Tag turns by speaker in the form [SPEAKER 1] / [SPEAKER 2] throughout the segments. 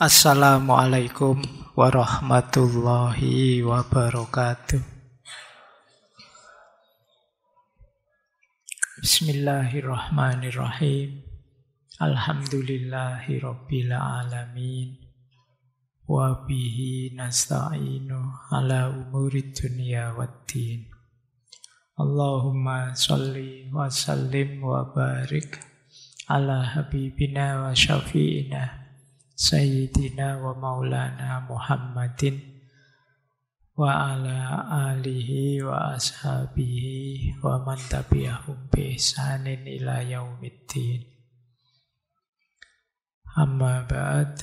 [SPEAKER 1] Assalamualaikum warahmatullahi wabarakatuh. Bismillahirrahmanirrahim. Alhamdulillahi rabbil alamin. Wa bihi nasta'inu ala umurid dunya waddin. Allahumma sholli wa sallim wa barik ala habibina wa syafi'ina Sayyidina wa maulana Muhammadin wa ala alihi wa ashabihi wa man tabi'ahum bi ihsanin ila yaumiddin. Amma ba'd.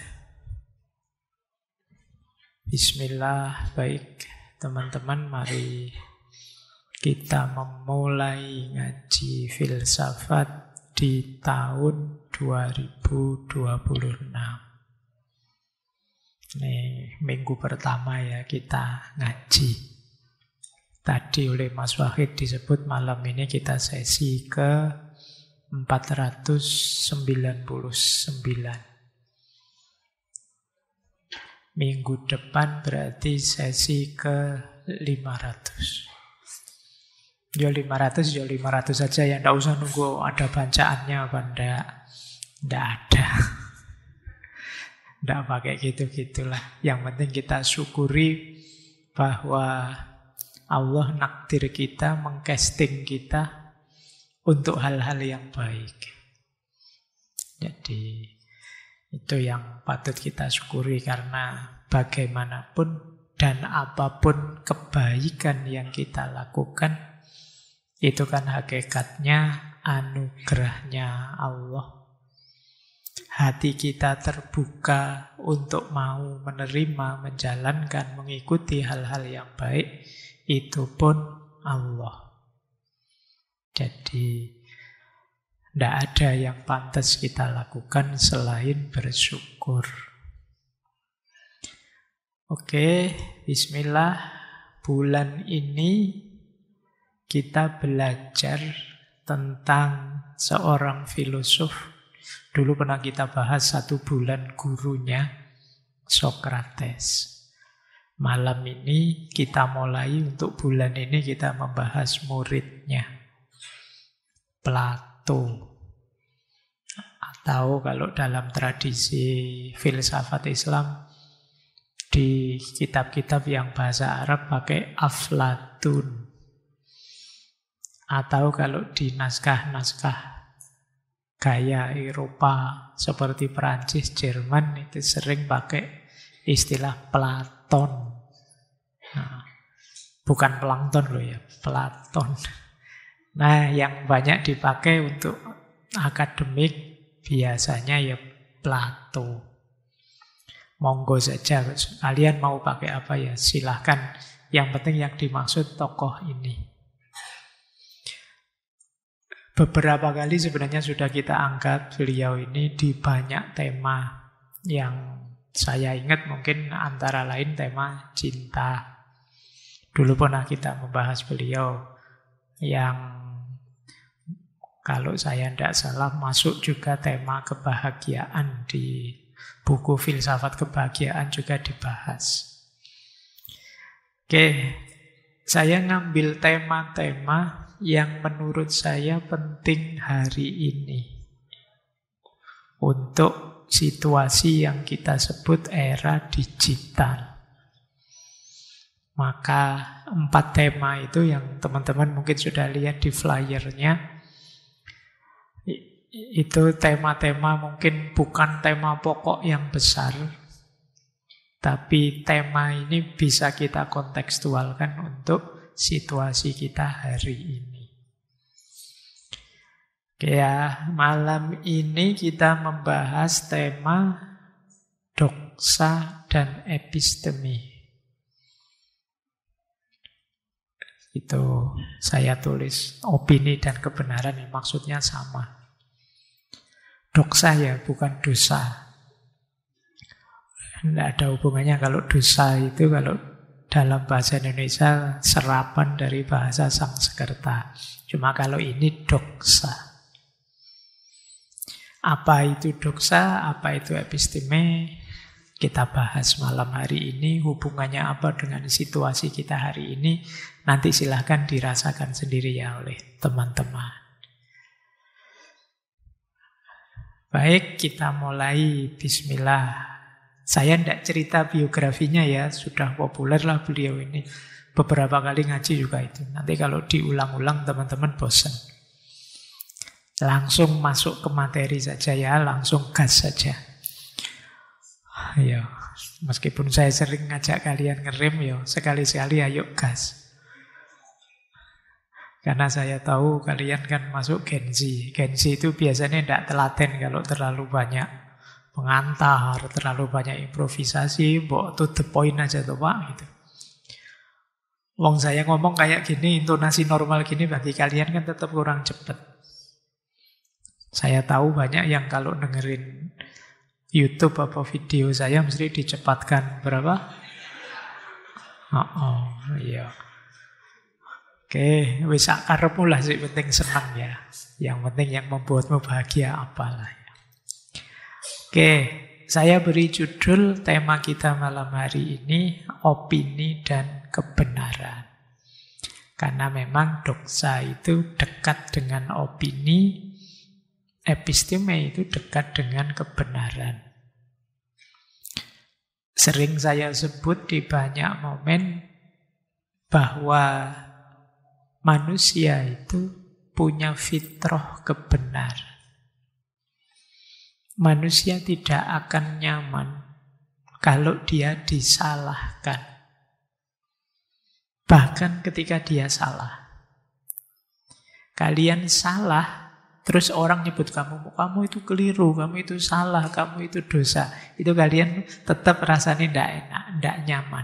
[SPEAKER 1] Bismillah. Baik teman-teman, mari kita memulai ngaji filsafat di tahun 2026. Ini minggu pertama ya kita ngaji. Tadi oleh Mas Wahid disebut malam ini kita sesi ke 499. Minggu depan berarti sesi ke 500. Ya 500 saja ya. Tidak usah nunggu ada bacaannya apa enggak. Tidak ada. Tidak pakai gitu-gitulah. Yang penting kita syukuri bahwa Allah nakdir kita, mengcasting kita untuk hal-hal yang baik. Jadi itu yang patut kita syukuri, karena bagaimanapun dan apapun kebaikan yang kita lakukan, itu kan hakikatnya anugerahnya Allah. Hati kita terbuka untuk mau menerima, menjalankan, mengikuti hal-hal yang baik, itu pun Allah. Jadi tidak ada yang pantas kita lakukan selain bersyukur. Oke, bismillah. Bulan ini kita belajar tentang seorang filosof. Dulu pernah kita bahas 1 bulan gurunya, Sokrates. Malam ini kita mulai, untuk bulan ini kita membahas muridnya, Plato. Atau kalau dalam tradisi filsafat Islam, di kitab-kitab yang bahasa Arab pakai Aflatun. Atau kalau di naskah-naskah gaya Eropa seperti Perancis, Jerman, itu sering pakai istilah Platon. Nah, bukan plankton loh ya, Platon. Nah, yang banyak dipakai untuk akademik biasanya ya Plato. Monggo saja, kalian mau pakai apa ya silahkan. Yang penting yang dimaksud tokoh ini. Beberapa kali sebenarnya sudah kita angkat beliau ini di banyak tema. Yang saya ingat mungkin antara lain tema cinta. Dulu pernah kita membahas beliau yang kalau saya tidak salah masuk juga tema kebahagiaan. Di buku Filsafat Kebahagiaan juga dibahas. Oke, saya ngambil tema-tema yang menurut saya penting hari ini untuk situasi yang kita sebut era digital. Maka 4 tema itu yang teman-teman mungkin sudah lihat di flyernya, itu tema-tema mungkin bukan tema pokok yang besar, tapi tema ini bisa kita kontekstualkan untuk situasi kita hari ini. Oke ya, malam ini kita membahas tema doksa dan episteme. Itu saya tulis opini dan kebenaran yang maksudnya sama. Doksa ya, bukan dosa. Tidak ada hubungannya. Kalau dosa itu kalau dalam bahasa Indonesia serapan dari bahasa Sanskerta. Cuma kalau ini doksa. Apa itu doksa, apa itu episteme, kita bahas malam hari ini, hubungannya apa dengan situasi kita hari ini, nanti silahkan dirasakan sendiri ya oleh teman-teman. Baik, kita mulai. Bismillah. Saya tidak cerita biografinya ya, sudah populer lah beliau ini. Beberapa kali ngaji juga itu. Nanti kalau diulang-ulang teman-teman bosan. Langsung masuk ke materi saja ya, langsung gas saja. Ya, meskipun saya sering ngajak kalian ngerem ya, sekali-sekali ayo gas. Karena saya tahu kalian kan masuk Gen Z. Gen Z itu biasanya tidak telaten kalau terlalu banyak pengantar, terlalu banyak improvisasi, bawa to the point aja tuh Pak gitu. Wong saya ngomong kayak gini, intonasi normal gini bagi kalian kan tetap kurang cepat. Saya tahu banyak yang kalau dengerin YouTube apa video saya mesti dicepatkan berapa? Iya. Oke, wis karepmu lah sih, penting senang ya. Yang penting yang membuatmu bahagia apalah ya. Oke, saya beri judul tema kita malam hari ini, opini dan kebenaran. Karena memang doksa itu dekat dengan opini, episteme itu dekat dengan kebenaran. Sering saya sebut di banyak momen bahwa manusia itu punya fitrah kebenaran. Manusia tidak akan nyaman kalau dia disalahkan. Bahkan ketika dia salah. Kalian salah, terus orang nyebut kamu itu keliru, kamu itu salah, kamu itu dosa. Itu kalian tetap rasanya tidak enak, tidak nyaman.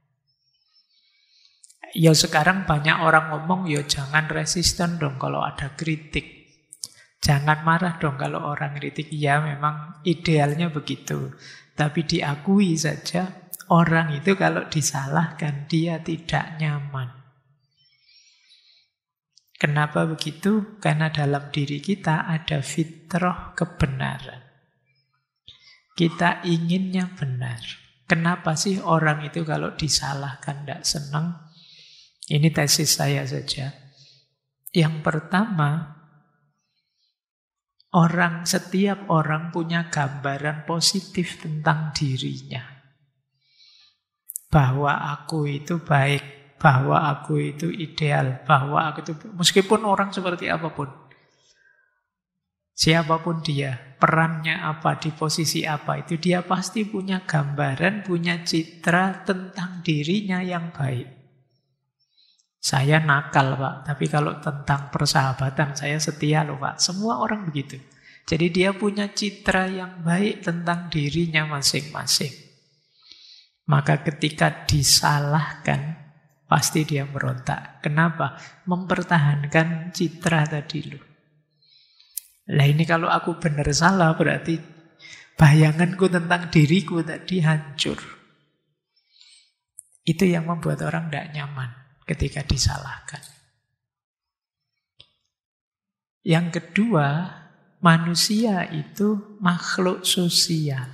[SPEAKER 1] Ya sekarang banyak orang ngomong, ya jangan resisten dong kalau ada kritik. Jangan marah dong kalau orang kritik. Ya memang idealnya begitu. Tapi diakui saja, orang itu kalau disalahkan, dia tidak nyaman. Kenapa begitu? Karena dalam diri kita ada fitrah kebenaran. Kita inginnya benar. Kenapa sih orang itu kalau disalahkan tidak senang? Ini tesis saya saja. Yang pertama, setiap orang punya gambaran positif tentang dirinya. Bahwa aku itu baik, bahwa aku itu ideal, bahwa aku itu, meskipun orang seperti apapun, siapapun dia, perannya apa, di posisi apa, itu dia pasti punya gambaran, punya citra tentang dirinya yang baik. Saya nakal Pak, tapi kalau tentang persahabatan saya setia loh Pak. Semua orang begitu. Jadi dia punya citra yang baik tentang dirinya masing-masing. Maka ketika disalahkan, pasti dia merontak. Kenapa? Mempertahankan citra tadi loh. Lah ini kalau aku benar salah, berarti bayanganku tentang diriku tadi hancur. Itu yang membuat orang tidak nyaman ketika disalahkan. Yang kedua, manusia itu makhluk sosial.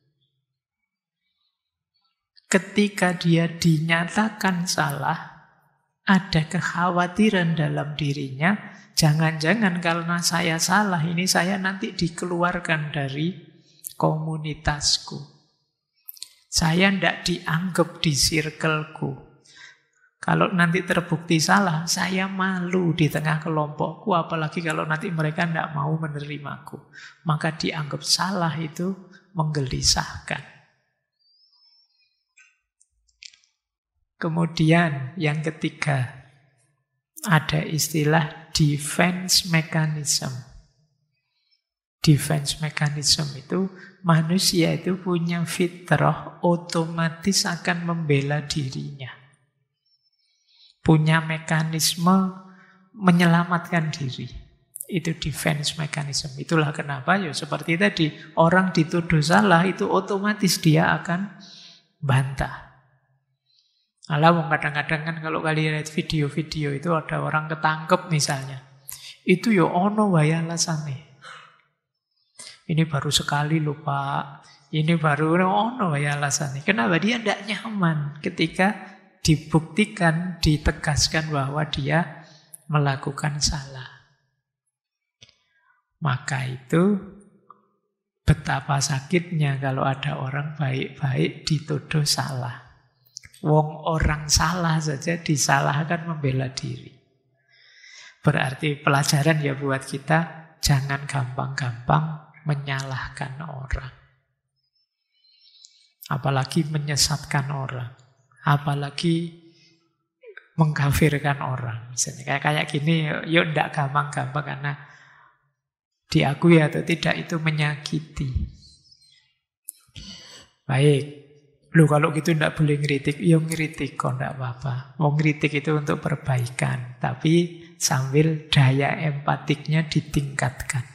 [SPEAKER 1] Ketika dia dinyatakan salah, ada kekhawatiran dalam dirinya, jangan-jangan karena saya salah, ini saya nanti dikeluarkan dari komunitasku. Saya tidak dianggap di circleku. Kalau nanti terbukti salah, saya malu di tengah kelompokku, apalagi kalau nanti mereka tidak mau menerimaku. Maka dianggap salah itu menggelisahkan. Kemudian yang ketiga, ada istilah defense mechanism. Defense mechanism itu manusia itu punya fitrah otomatis akan membela dirinya. Punya mekanisme menyelamatkan diri. Itu defense mechanism. Itulah kenapa ya seperti tadi, orang dituduh salah itu otomatis dia akan bantah. Kadang-kadang kan kalau kalian lihat video-video itu ada orang ketangkep misalnya. Itu ya ono wae alasane. Ini baru sekali loh Pak. Ini baru ono ya alasannya. Kenapa dia tidak nyaman ketika dibuktikan, ditegaskan bahwa dia melakukan salah. Maka itu betapa sakitnya kalau ada orang baik-baik dituduh salah. Wong orang salah saja disalahkan membela diri. Berarti pelajaran ya buat kita, jangan gampang-gampang menyalahkan orang. Apalagi menyesatkan orang. Apalagi mengkafirkan orang. Misalnya kayak gini, yuk ndak gampang-gampang karena diakui atau tidak itu menyakiti. Baik. Loh kalau gitu ndak boleh ngeritik. Ya ngeritik kok ndak apa-apa. Mau ngeritik itu untuk perbaikan. Tapi sambil daya empatiknya ditingkatkan.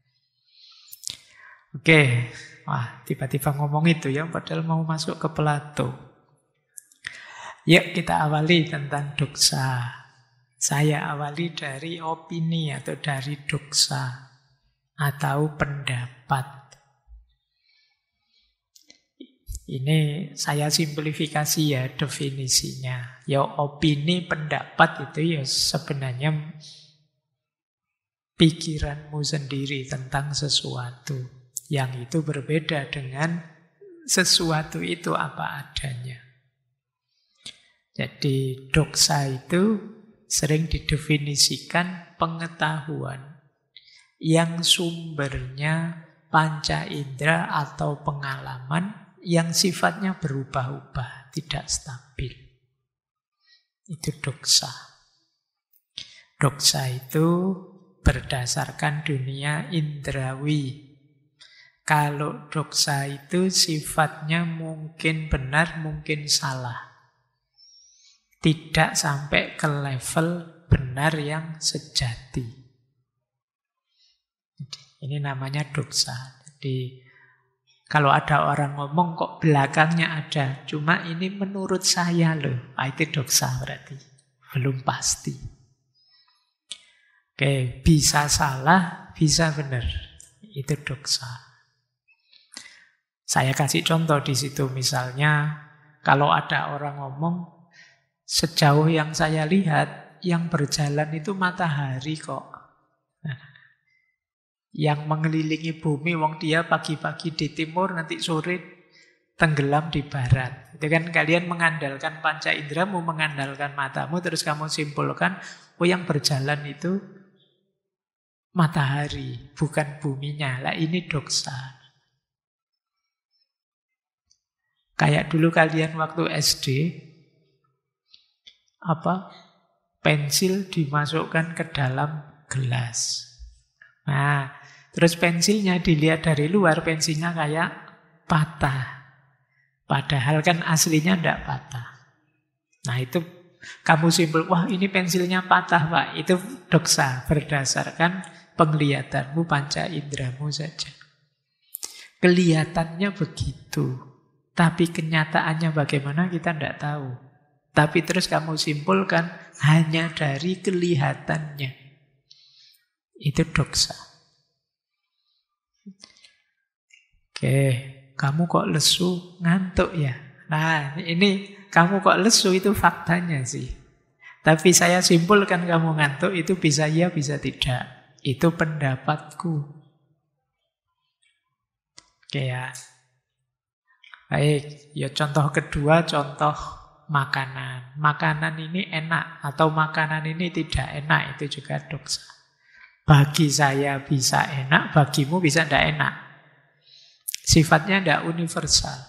[SPEAKER 1] Oke. Wah, tiba-tiba ngomong itu ya, padahal mau masuk ke Plato. Yuk kita awali tentang doksa. Saya awali dari opini atau dari doksa atau pendapat. Ini saya simplifikasi ya definisinya. Ya opini, pendapat itu ya sebenarnya pikiranmu sendiri tentang sesuatu. Yang itu berbeda dengan sesuatu itu apa adanya. Jadi doksa itu sering didefinisikan pengetahuan yang sumbernya panca indera atau pengalaman yang sifatnya berubah-ubah, tidak stabil. Itu doksa. Doksa itu berdasarkan dunia indrawi. Kalau doksa itu sifatnya mungkin benar, mungkin salah. Tidak sampai ke level benar yang sejati. Ini namanya doksa. Jadi kalau ada orang ngomong kok belakangnya ada, cuma ini menurut saya loh. Itu doksa berarti. Belum pasti. Oke, bisa salah, bisa benar. Itu doksa. Saya kasih contoh di situ misalnya, kalau ada orang ngomong, sejauh yang saya lihat, yang berjalan itu matahari kok. Nah, yang mengelilingi bumi, wong dia pagi-pagi di timur, nanti sore tenggelam di barat. Itu kan kalian mengandalkan panca inderamu, mengandalkan matamu, terus kamu simpulkan, oh yang berjalan itu matahari, bukan buminya. Lah ini doksa. Kayak dulu kalian waktu SD, pensil dimasukkan ke dalam gelas. Nah, terus pensilnya dilihat dari luar, pensilnya kayak patah. Padahal kan aslinya tidak patah. Nah itu kamu simpul, wah ini pensilnya patah Pak. Itu doksa berdasarkan penglihatanmu, panca indramu saja. Kelihatannya begitu. Tapi kenyataannya bagaimana kita tidak tahu. Tapi terus kamu simpulkan hanya dari kelihatannya. Itu doksa. Oke, kamu kok lesu, ngantuk ya? Nah, ini kamu kok lesu itu faktanya sih. Tapi saya simpulkan kamu ngantuk itu bisa iya, bisa tidak. Itu pendapatku. Oke ya. Baik, ya contoh kedua, contoh makanan. Makanan ini enak atau makanan ini tidak enak, itu juga doksa. Bagi saya bisa enak, bagimu bisa tidak enak. Sifatnya tidak universal.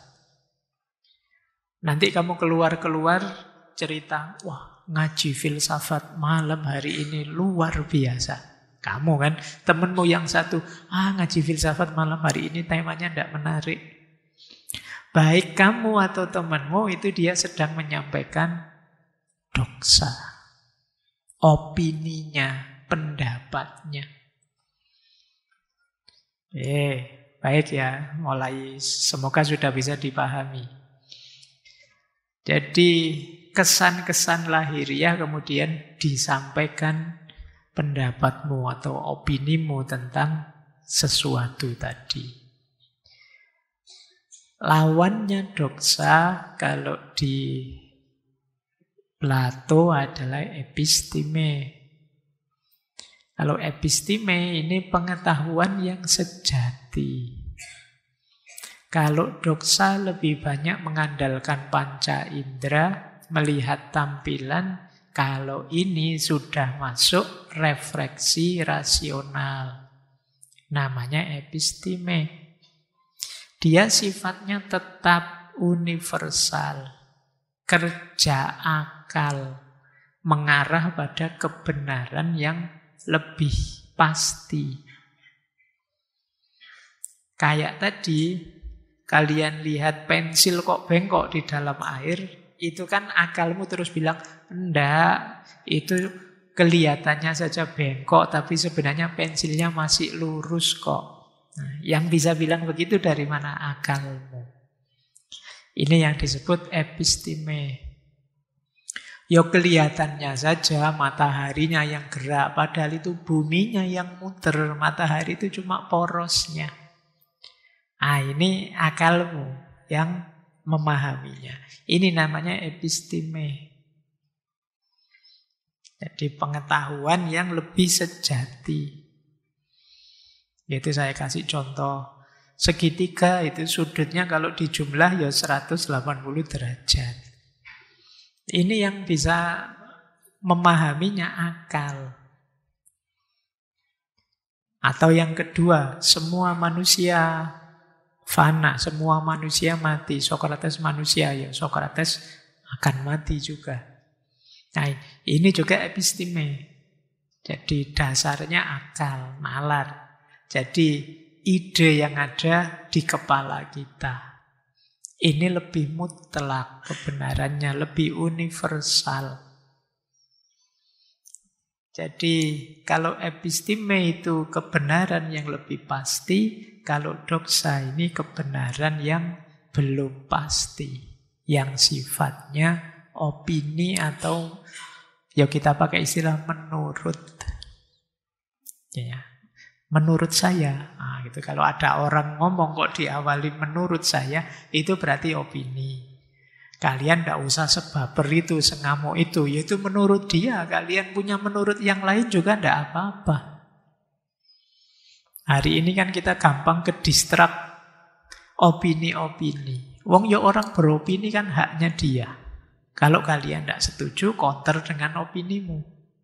[SPEAKER 1] Nanti kamu keluar-keluar cerita, wah ngaji filsafat malam hari ini luar biasa. Kamu kan, temenmu yang satu, ngaji filsafat malam hari ini temanya tidak menarik. Baik kamu atau temanmu itu dia sedang menyampaikan doksa. Opininya, pendapatnya. Baik ya, mulai semoga sudah bisa dipahami. Jadi kesan-kesan lahiriah kemudian disampaikan pendapatmu atau opinimu tentang sesuatu tadi. Lawannya doksa kalau di Plato adalah episteme. Kalau episteme ini pengetahuan yang sejati. Kalau doksa lebih banyak mengandalkan panca indera, melihat tampilan. Kalau ini sudah masuk refleksi rasional. Namanya episteme. Dia sifatnya tetap universal. Kerja akal. Mengarah pada kebenaran yang lebih pasti. Kayak tadi, kalian lihat pensil kok bengkok di dalam air, itu kan akalmu terus bilang, enggak, itu kelihatannya saja bengkok, tapi sebenarnya pensilnya masih lurus kok. Nah, yang bisa bilang begitu dari mana? Akalmu. Ini yang disebut episteme. Ya kelihatannya saja mataharinya yang gerak, padahal itu buminya yang muter, matahari itu cuma porosnya. Ini akalmu yang memahaminya. Ini namanya episteme. Jadi pengetahuan yang lebih sejati. Yaitu saya kasih contoh. Segitiga itu sudutnya kalau dijumlah ya 180 derajat. Ini yang bisa memahaminya akal. Atau yang kedua, semua manusia fana, semua manusia mati. Sokrates manusia, ya Sokrates akan mati juga. Nah, ini juga episteme. Jadi dasarnya akal, nalar. Jadi ide yang ada di kepala kita. Ini lebih mutlak kebenarannya, lebih universal. Jadi kalau episteme itu kebenaran yang lebih pasti, kalau doksa ini kebenaran yang belum pasti. Yang sifatnya opini atau ya kita pakai istilah menurut. Ya. Menurut saya, gitu. Kalau ada orang ngomong kok diawali menurut saya, itu berarti opini. Kalian tidak usah sebaper itu, sengamuk itu. Yaitu menurut dia, kalian punya menurut yang lain juga tidak apa-apa. Hari ini kan kita gampang ke distrak opini-opini. Wong ya orang beropini kan haknya dia. Kalau kalian tidak setuju, counter dengan opinimu.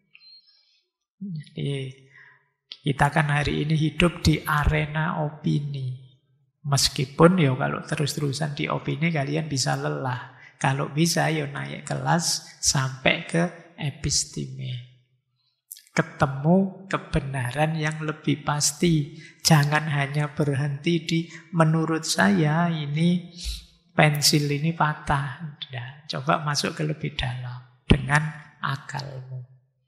[SPEAKER 1] Jadi kita kan hari ini hidup di arena opini. Meskipun ya kalau terus-terusan di opini kalian bisa lelah. Kalau bisa ya naik kelas sampai ke episteme. Ketemu kebenaran yang lebih pasti. Jangan hanya berhenti di menurut saya ini pensil ini patah. Nah, coba masuk ke lebih dalam dengan akalmu.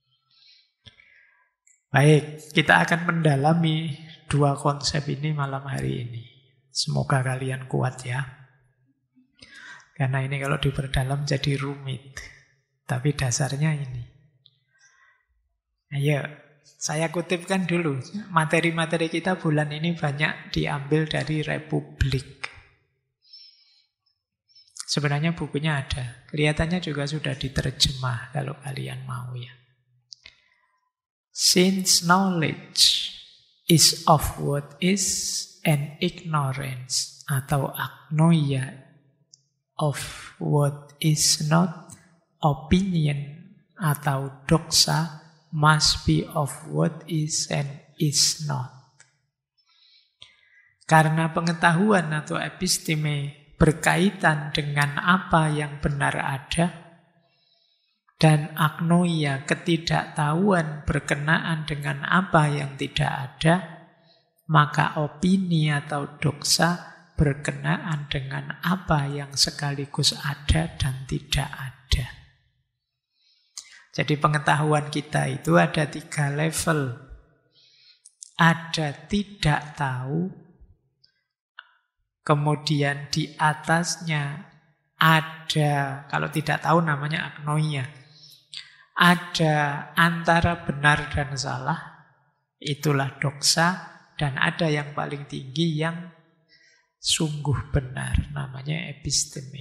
[SPEAKER 1] Baik, kita akan mendalami dua konsep ini malam hari ini. Semoga kalian kuat ya. Karena ini kalau diperdalam jadi rumit. Tapi dasarnya ini. Ayo, saya kutipkan dulu. Materi-materi kita bulan ini banyak diambil dari Republik. Sebenarnya bukunya ada. Kelihatannya juga sudah diterjemah kalau kalian mau ya. Since knowledge is of what is and ignorance atau agnoia of what is not, opinion atau doxa must be of what is and is not. Karena pengetahuan atau episteme berkaitan dengan apa yang benar ada, dan agnoia, ketidaktahuan berkenaan dengan apa yang tidak ada, maka opini atau doxa berkenaan dengan apa yang sekaligus ada dan tidak ada. Jadi pengetahuan kita itu ada 3 level. Ada tidak tahu, kemudian di atasnya ada, kalau tidak tahu namanya agnoia. Ada antara benar dan salah, itulah doxa, dan ada yang paling tinggi yang sungguh benar, namanya episteme.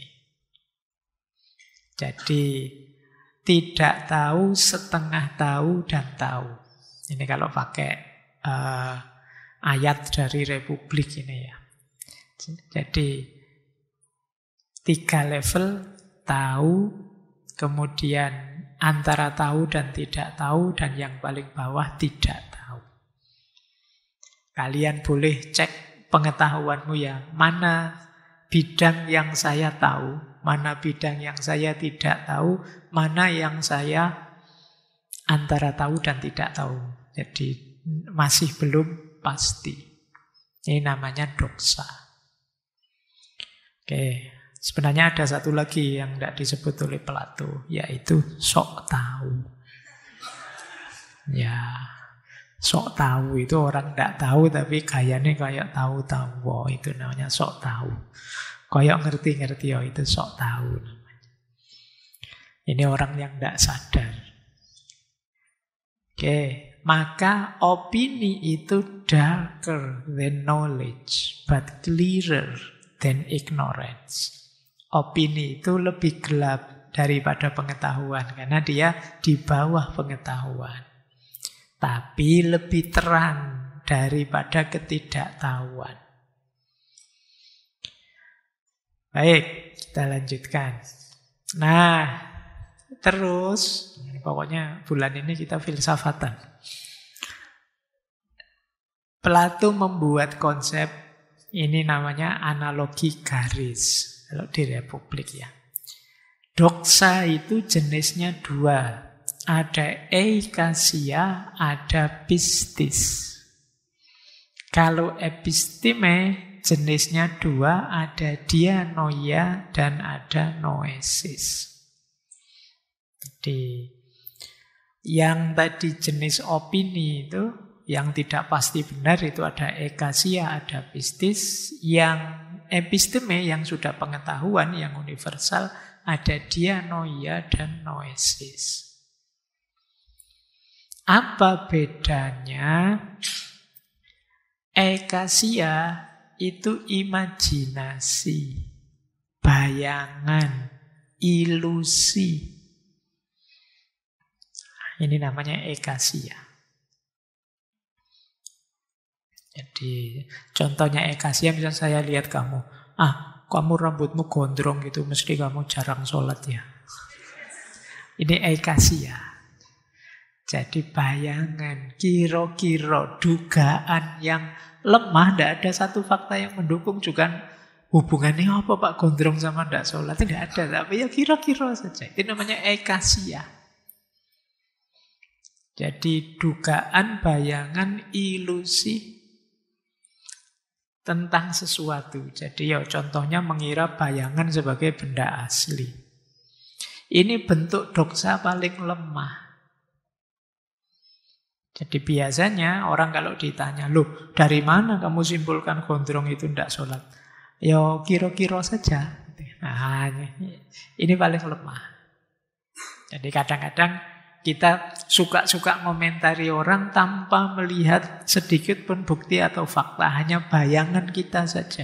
[SPEAKER 1] Jadi tidak tahu, setengah tahu, dan tahu. Ini kalau pakai ayat dari Republik ini ya. Jadi 3 level, tahu, kemudian antara tahu dan tidak tahu, dan yang paling bawah tidak tahu. Kalian boleh cek pengetahuanmu ya, mana bidang yang saya tahu, mana bidang yang saya tidak tahu, mana yang saya antara tahu dan tidak tahu. Jadi masih belum pasti. Ini namanya doksa. Oke, sebenarnya ada satu lagi yang tidak disebut oleh Plato, yaitu sok tahu. Ya, sok tahu itu orang tidak tahu tapi gayanya kayak tahu-tahu. Wow, itu namanya sok tahu. Kayak ngerti-ngerti, oh itu sok tahu namanya. Ini orang yang tidak sadar. Oke, maka opini itu darker than knowledge, but clearer than ignorance. Opini itu lebih gelap daripada pengetahuan, karena dia di bawah pengetahuan. Tapi lebih terang daripada ketidaktahuan. Baik, kita lanjutkan. Nah, terus, pokoknya bulan ini kita filsafatan. Plato membuat konsep, ini namanya analogi garis, kalau di Republik ya. Doksa itu jenisnya 2. Ada eikasia, ada pistis. Kalau episteme jenisnya 2, ada dianoia dan ada noesis. Jadi yang tadi jenis opini itu, yang tidak pasti benar itu ada eikasia, ada pistis. Yang episteme yang sudah pengetahuan, yang universal, ada dianoia dan noesis. Apa bedanya? Eikasia itu imajinasi, bayangan, ilusi. Ini namanya eikasia. Jadi contohnya eikasia, misalnya saya lihat kamu, kamu rambutmu gondrong gitu, mesti kamu jarang sholat ya. Ini eikasia. Jadi bayangan, kira-kira, dugaan yang lemah, tidak ada satu fakta yang mendukung juga hubungannya apa Pak gondrong sama tidak sholat. Tidak ada, tapi ya kira-kira saja. Itu namanya eikasia. Jadi dugaan, bayangan, ilusi tentang sesuatu. Jadi ya contohnya mengira bayangan sebagai benda asli. Ini bentuk doksa paling lemah. Jadi biasanya orang kalau ditanya, loh dari mana kamu simpulkan gondrong itu tidak sholat? Ya kira-kira saja. Nah, ini paling lemah. Jadi kadang-kadang kita suka-suka ngomentari orang tanpa melihat sedikit pun bukti atau fakta. Hanya bayangan kita saja.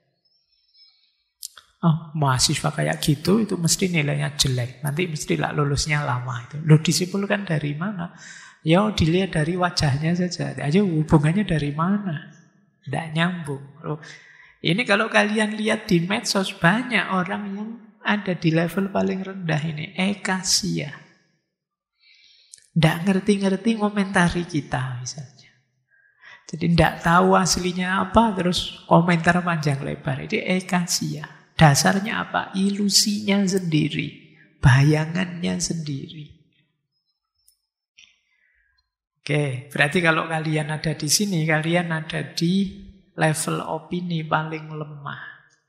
[SPEAKER 1] Oh, mahasiswa kayak gitu itu mesti nilainya jelek. Nanti mesti lulusnya lama itu. Loh disimpulkan dari mana? Ya dilihat dari wajahnya saja. Aja hubungannya dari mana? Tidak nyambung. Loh, ini kalau kalian lihat di medsos, banyak orang yang ada di level paling rendah ini. Eikasia. Tidak ngerti-ngerti komentari kita misalnya. Jadi tidak tahu aslinya apa, terus komentar panjang lebar. Ini eikasia. Dasarnya apa? Ilusinya sendiri. Bayangannya sendiri. Oke, berarti kalau kalian ada di sini, kalian ada di level opini paling lemah.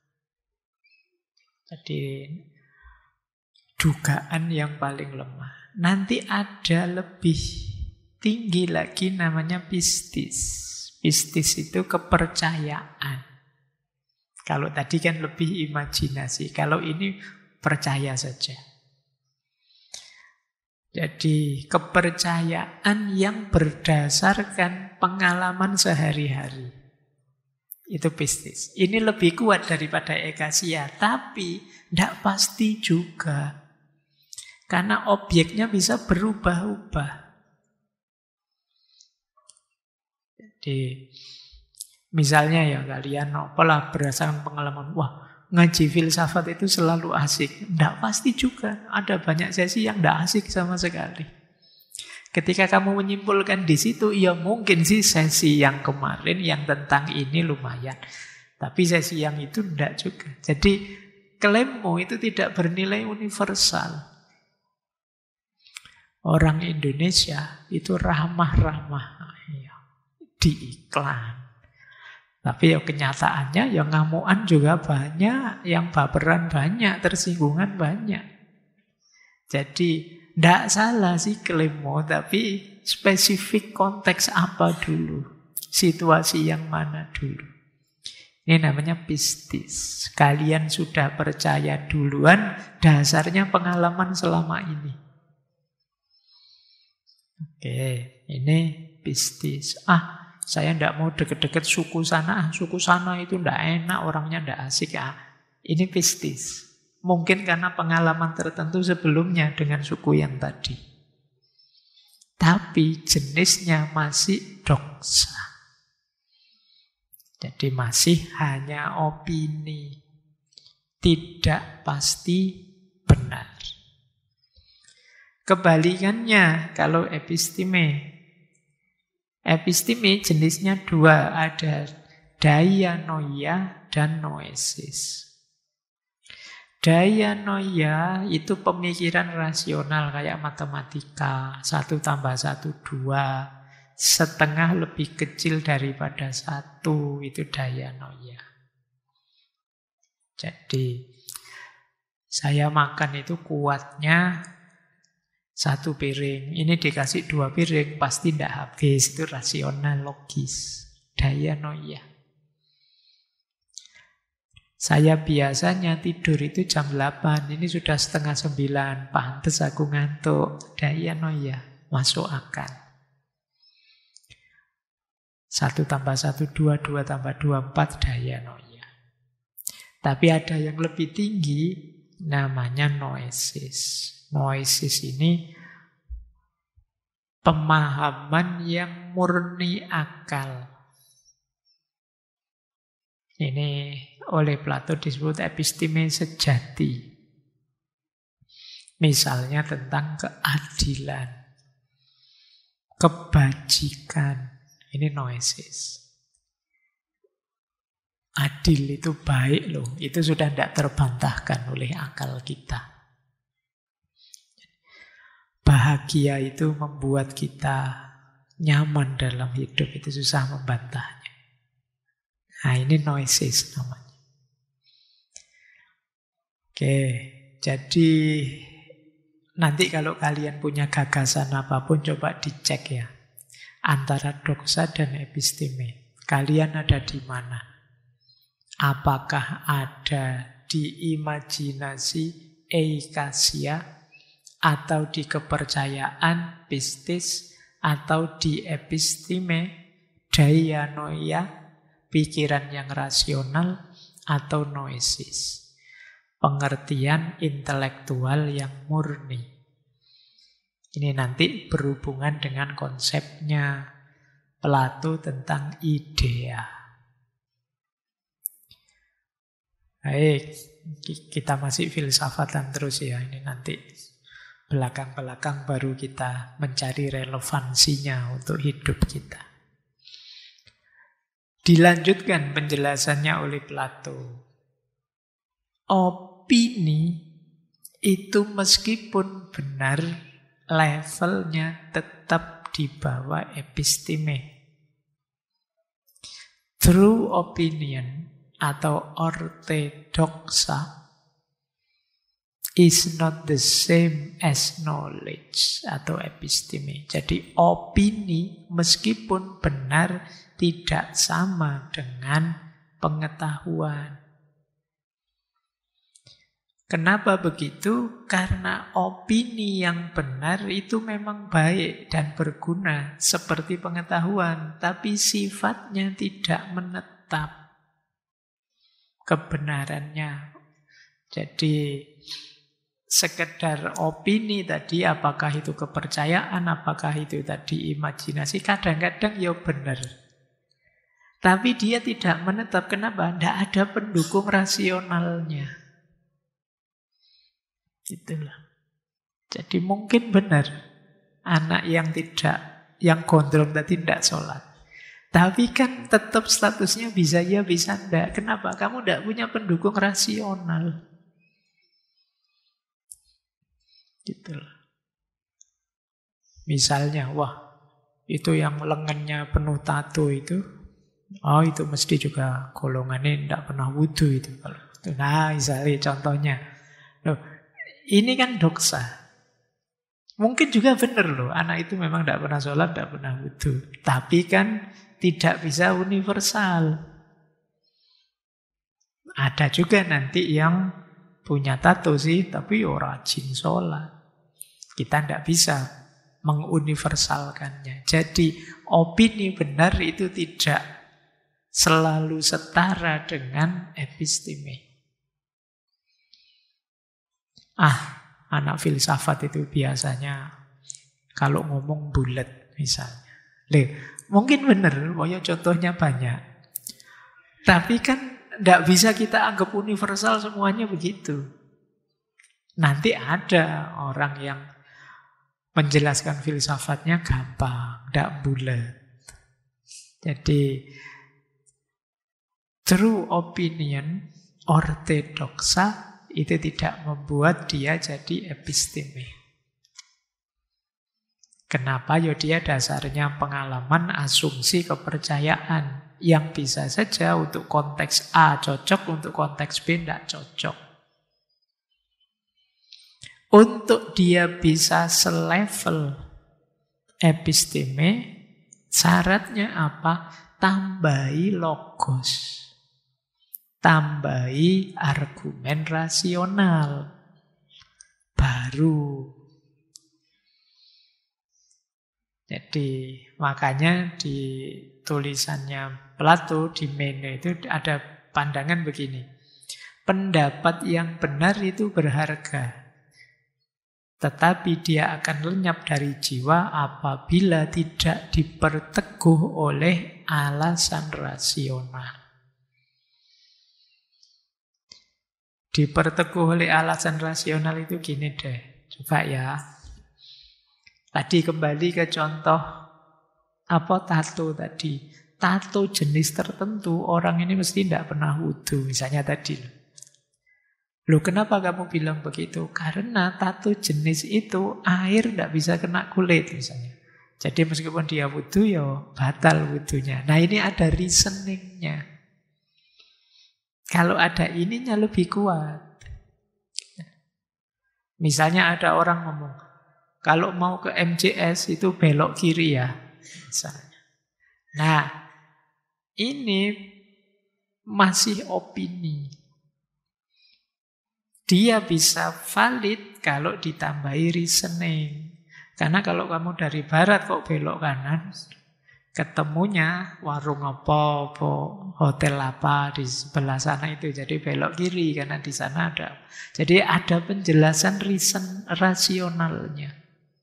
[SPEAKER 1] Jadi dugaan yang paling lemah. Nanti ada lebih tinggi lagi namanya pistis. Pistis itu kepercayaan. Kalau tadi kan lebih imajinasi, kalau ini percaya saja. Jadi kepercayaan yang berdasarkan pengalaman sehari-hari. Itu pistis. Ini lebih kuat daripada ekasia, tapi tidak pasti juga. Karena objeknya bisa berubah-ubah. Jadi, misalnya ya kalian apalah berdasarkan pengalaman, wah ngaji filsafat itu selalu asik. Tidak pasti juga. Ada banyak sesi yang tidak asik sama sekali. Ketika kamu menyimpulkan di situ, ya mungkin sih sesi yang kemarin yang tentang ini lumayan. Tapi sesi yang itu tidak juga. Jadi klaimmu itu tidak bernilai universal. Orang Indonesia itu ramah-ramah di iklan. Tapi ya kenyataannya yang ngamuan juga banyak, yang baperan banyak, tersinggungan banyak. Jadi tidak salah sih klaimmu, tapi spesifik konteks apa dulu, situasi yang mana dulu. Ini namanya pistis. Kalian sudah percaya duluan, dasarnya pengalaman selama ini. Oke, ini pistis. Saya tidak mau deket-deket suku sana. Suku sana itu tidak enak, orangnya tidak asik. Ini pistis. Mungkin karena pengalaman tertentu sebelumnya dengan suku yang tadi. Tapi jenisnya masih doksa. Jadi masih hanya opini. Tidak pasti benar. Kebalikannya kalau episteme. Episteme jenisnya dua. Ada dianoia dan noesis. Dianoia itu pemikiran rasional kayak matematika. 1 tambah 1, 2. Setengah lebih kecil daripada 1. Itu dianoia. Jadi saya makan itu kuatnya 1 piring. Ini dikasih 2 piring. Pasti tidak habis. Itu rasional, logis. Dianoia. Saya biasanya tidur itu jam 8, ini sudah setengah 9, pantes aku ngantuk. Dianoia, masuk akal. 1 tambah 1, 2, 2 tambah 2, 4, dianoia. Tapi ada yang lebih tinggi, namanya noesis. Noesis ini pemahaman yang murni akal. Ini oleh Plato disebut episteme sejati. Misalnya tentang keadilan, kebajikan. Ini noesis. Adil itu baik loh. Itu sudah tidak terbantahkan oleh akal kita. Bahagia itu membuat kita nyaman dalam hidup. Itu susah membantahnya. Nah, ini noesis namanya. Oke, jadi nanti kalau kalian punya gagasan apapun coba dicek ya. Antara doksa dan episteme. Kalian ada di mana? Apakah ada di imajinasi eikasia atau di kepercayaan pistis atau di episteme dianoia? Pikiran yang rasional atau noesis. Pengertian intelektual yang murni. Ini nanti berhubungan dengan konsepnya Plato tentang idea. Baik, kita masih filsafatan terus ya. Ini nanti belakang-belakang baru kita mencari relevansinya untuk hidup kita. Dilanjutkan penjelasannya oleh Plato. Opini itu meskipun benar, levelnya tetap di bawah episteme. True opinion atau orthodoxa is not the same as knowledge atau episteme. Jadi opini meskipun benar tidak sama dengan pengetahuan. Kenapa begitu? Karena opini yang benar itu memang baik dan berguna seperti pengetahuan, tapi sifatnya tidak menetap. kebenarannya. Jadi sekedar opini tadi, apakah itu kepercayaan, apakah itu tadi imajinasi, kadang-kadang ya benar. Tapi dia tidak menetap. Kenapa? Tidak ada pendukung rasionalnya. Itulah. Jadi mungkin benar anak yang gondrong tadi tidak sholat. Tapi kan tetap statusnya bisa ya, bisa enggak. Kenapa? Kamu tidak punya pendukung rasional. Gitu loh. Misalnya, wah, itu yang lengannya penuh tato itu, oh itu mesti juga golongannya tidak pernah wudhu itu. Nah, misalnya contohnya. Loh, ini kan doksa. Mungkin juga benar loh, anak itu memang tidak pernah sholat, tidak pernah wudhu. Tapi kan tidak bisa universal. Ada juga nanti yang punya tato sih, tapi rajin sholat. Kita tidak bisa menguniversalkannya. Jadi opini benar itu tidak selalu setara dengan episteme. Anak filsafat itu biasanya kalau ngomong bulat misalnya. Mungkin benar, contohnya banyak. Tapi kan tidak bisa kita anggap universal semuanya begitu. Nanti ada orang yang menjelaskan filsafatnya gampang, tidak bulat. Jadi, true opinion, ortodoksa, itu tidak membuat dia jadi episteme. Kenapa? Ya dia dasarnya pengalaman, asumsi, kepercayaan. Yang bisa saja untuk konteks A cocok, untuk konteks B tidak cocok. Untuk dia bisa selevel episteme, syaratnya apa? Tambahi logos. Tambahi argumen rasional. Baru. Jadi makanya di tulisannya Plato di Mene itu ada pandangan begini. Pendapat yang benar itu berharga. Tetapi dia akan lenyap dari jiwa apabila tidak diperteguh oleh alasan rasional. Diperteguh oleh alasan rasional itu gini deh. Coba ya. Tadi kembali ke contoh tato tadi. Tato jenis tertentu orang ini mesti tidak pernah wudhu. Misalnya tadi. Loh kenapa kamu bilang begitu? Karena tato jenis itu air tidak bisa kena kulit misalnya. Jadi meskipun dia wudhu ya batal wudhunya. Nah ini ada reasoningnya. Kalau ada ininya lebih kuat. Misalnya ada orang ngomong, kalau mau ke MJS itu belok kiri ya. Misalnya. Nah, ini masih opini. Dia bisa valid kalau ditambahi reasoning. Karena kalau kamu dari barat kok belok kanan, ketemunya warung apa, hotel apa di sebelah sana itu. Jadi belok kiri karena di sana ada. Jadi ada penjelasan rasionalnya.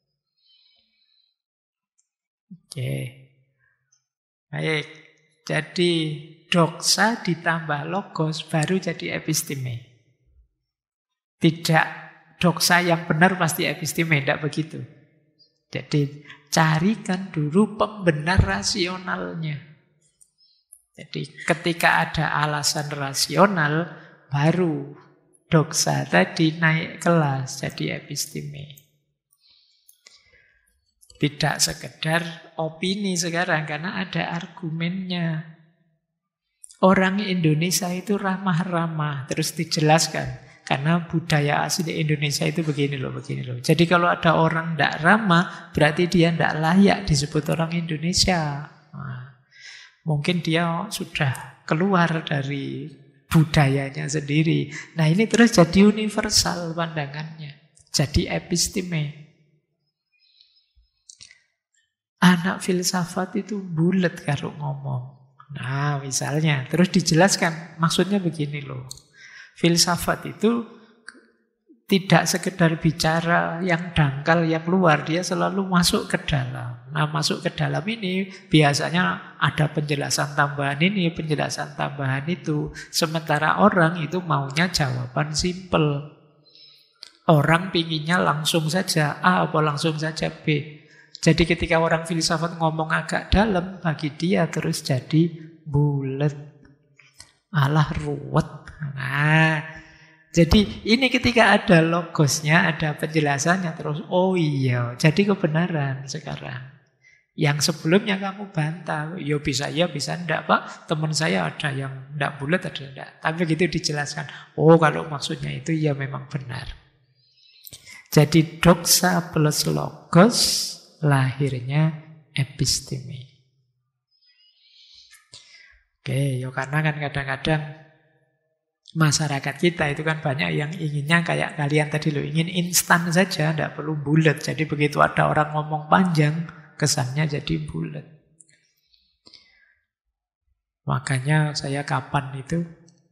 [SPEAKER 1] Oke. Baik. Jadi doksa ditambah logos baru jadi episteme. Tidak doksa yang benar pasti episteme, tidak begitu. Jadi carikan dulu pembenar rasionalnya. Jadi ketika ada alasan rasional, baru doksa tadi naik kelas jadi episteme. Tidak sekedar opini sekarang, karena ada argumennya. Orang Indonesia itu ramah-ramah, terus dijelaskan. Karena budaya asli Indonesia itu begini loh. Jadi kalau ada orang tidak ramah, berarti dia tidak layak disebut orang Indonesia. Nah, mungkin dia sudah keluar dari budayanya sendiri. Nah ini terus jadi universal pandangannya. Jadi episteme. Anak filsafat itu bulat kalau ngomong. Nah, misalnya, terus dijelaskan, maksudnya begini loh. Filsafat itu tidak sekedar bicara yang dangkal, yang luar, dia selalu masuk ke dalam. Nah, masuk ke dalam ini biasanya ada penjelasan tambahan ini, penjelasan tambahan itu. Sementara orang itu maunya jawaban simpel. Orang pinginnya langsung saja A apa langsung saja B. Jadi ketika orang filsafat ngomong agak dalam, bagi dia terus jadi bulet. Alah ruwet. Nah, jadi ini ketika ada logosnya, ada penjelasannya terus, oh iya, jadi kebenaran sekarang. Yang sebelumnya kamu bantah, ya bisa enggak Pak. Teman saya ada yang enggak bulat, ada yang enggak. Tapi begitu dijelaskan, oh kalau maksudnya itu ya memang benar. Jadi doxa plus logos, lahirnya episteme. Oke, ya karena kan kadang-kadang masyarakat kita itu kan banyak yang inginnya kayak kalian tadi loh, ingin instan saja, tidak perlu bulat. Jadi begitu ada orang ngomong panjang, kesannya jadi bulat. Makanya saya kapan itu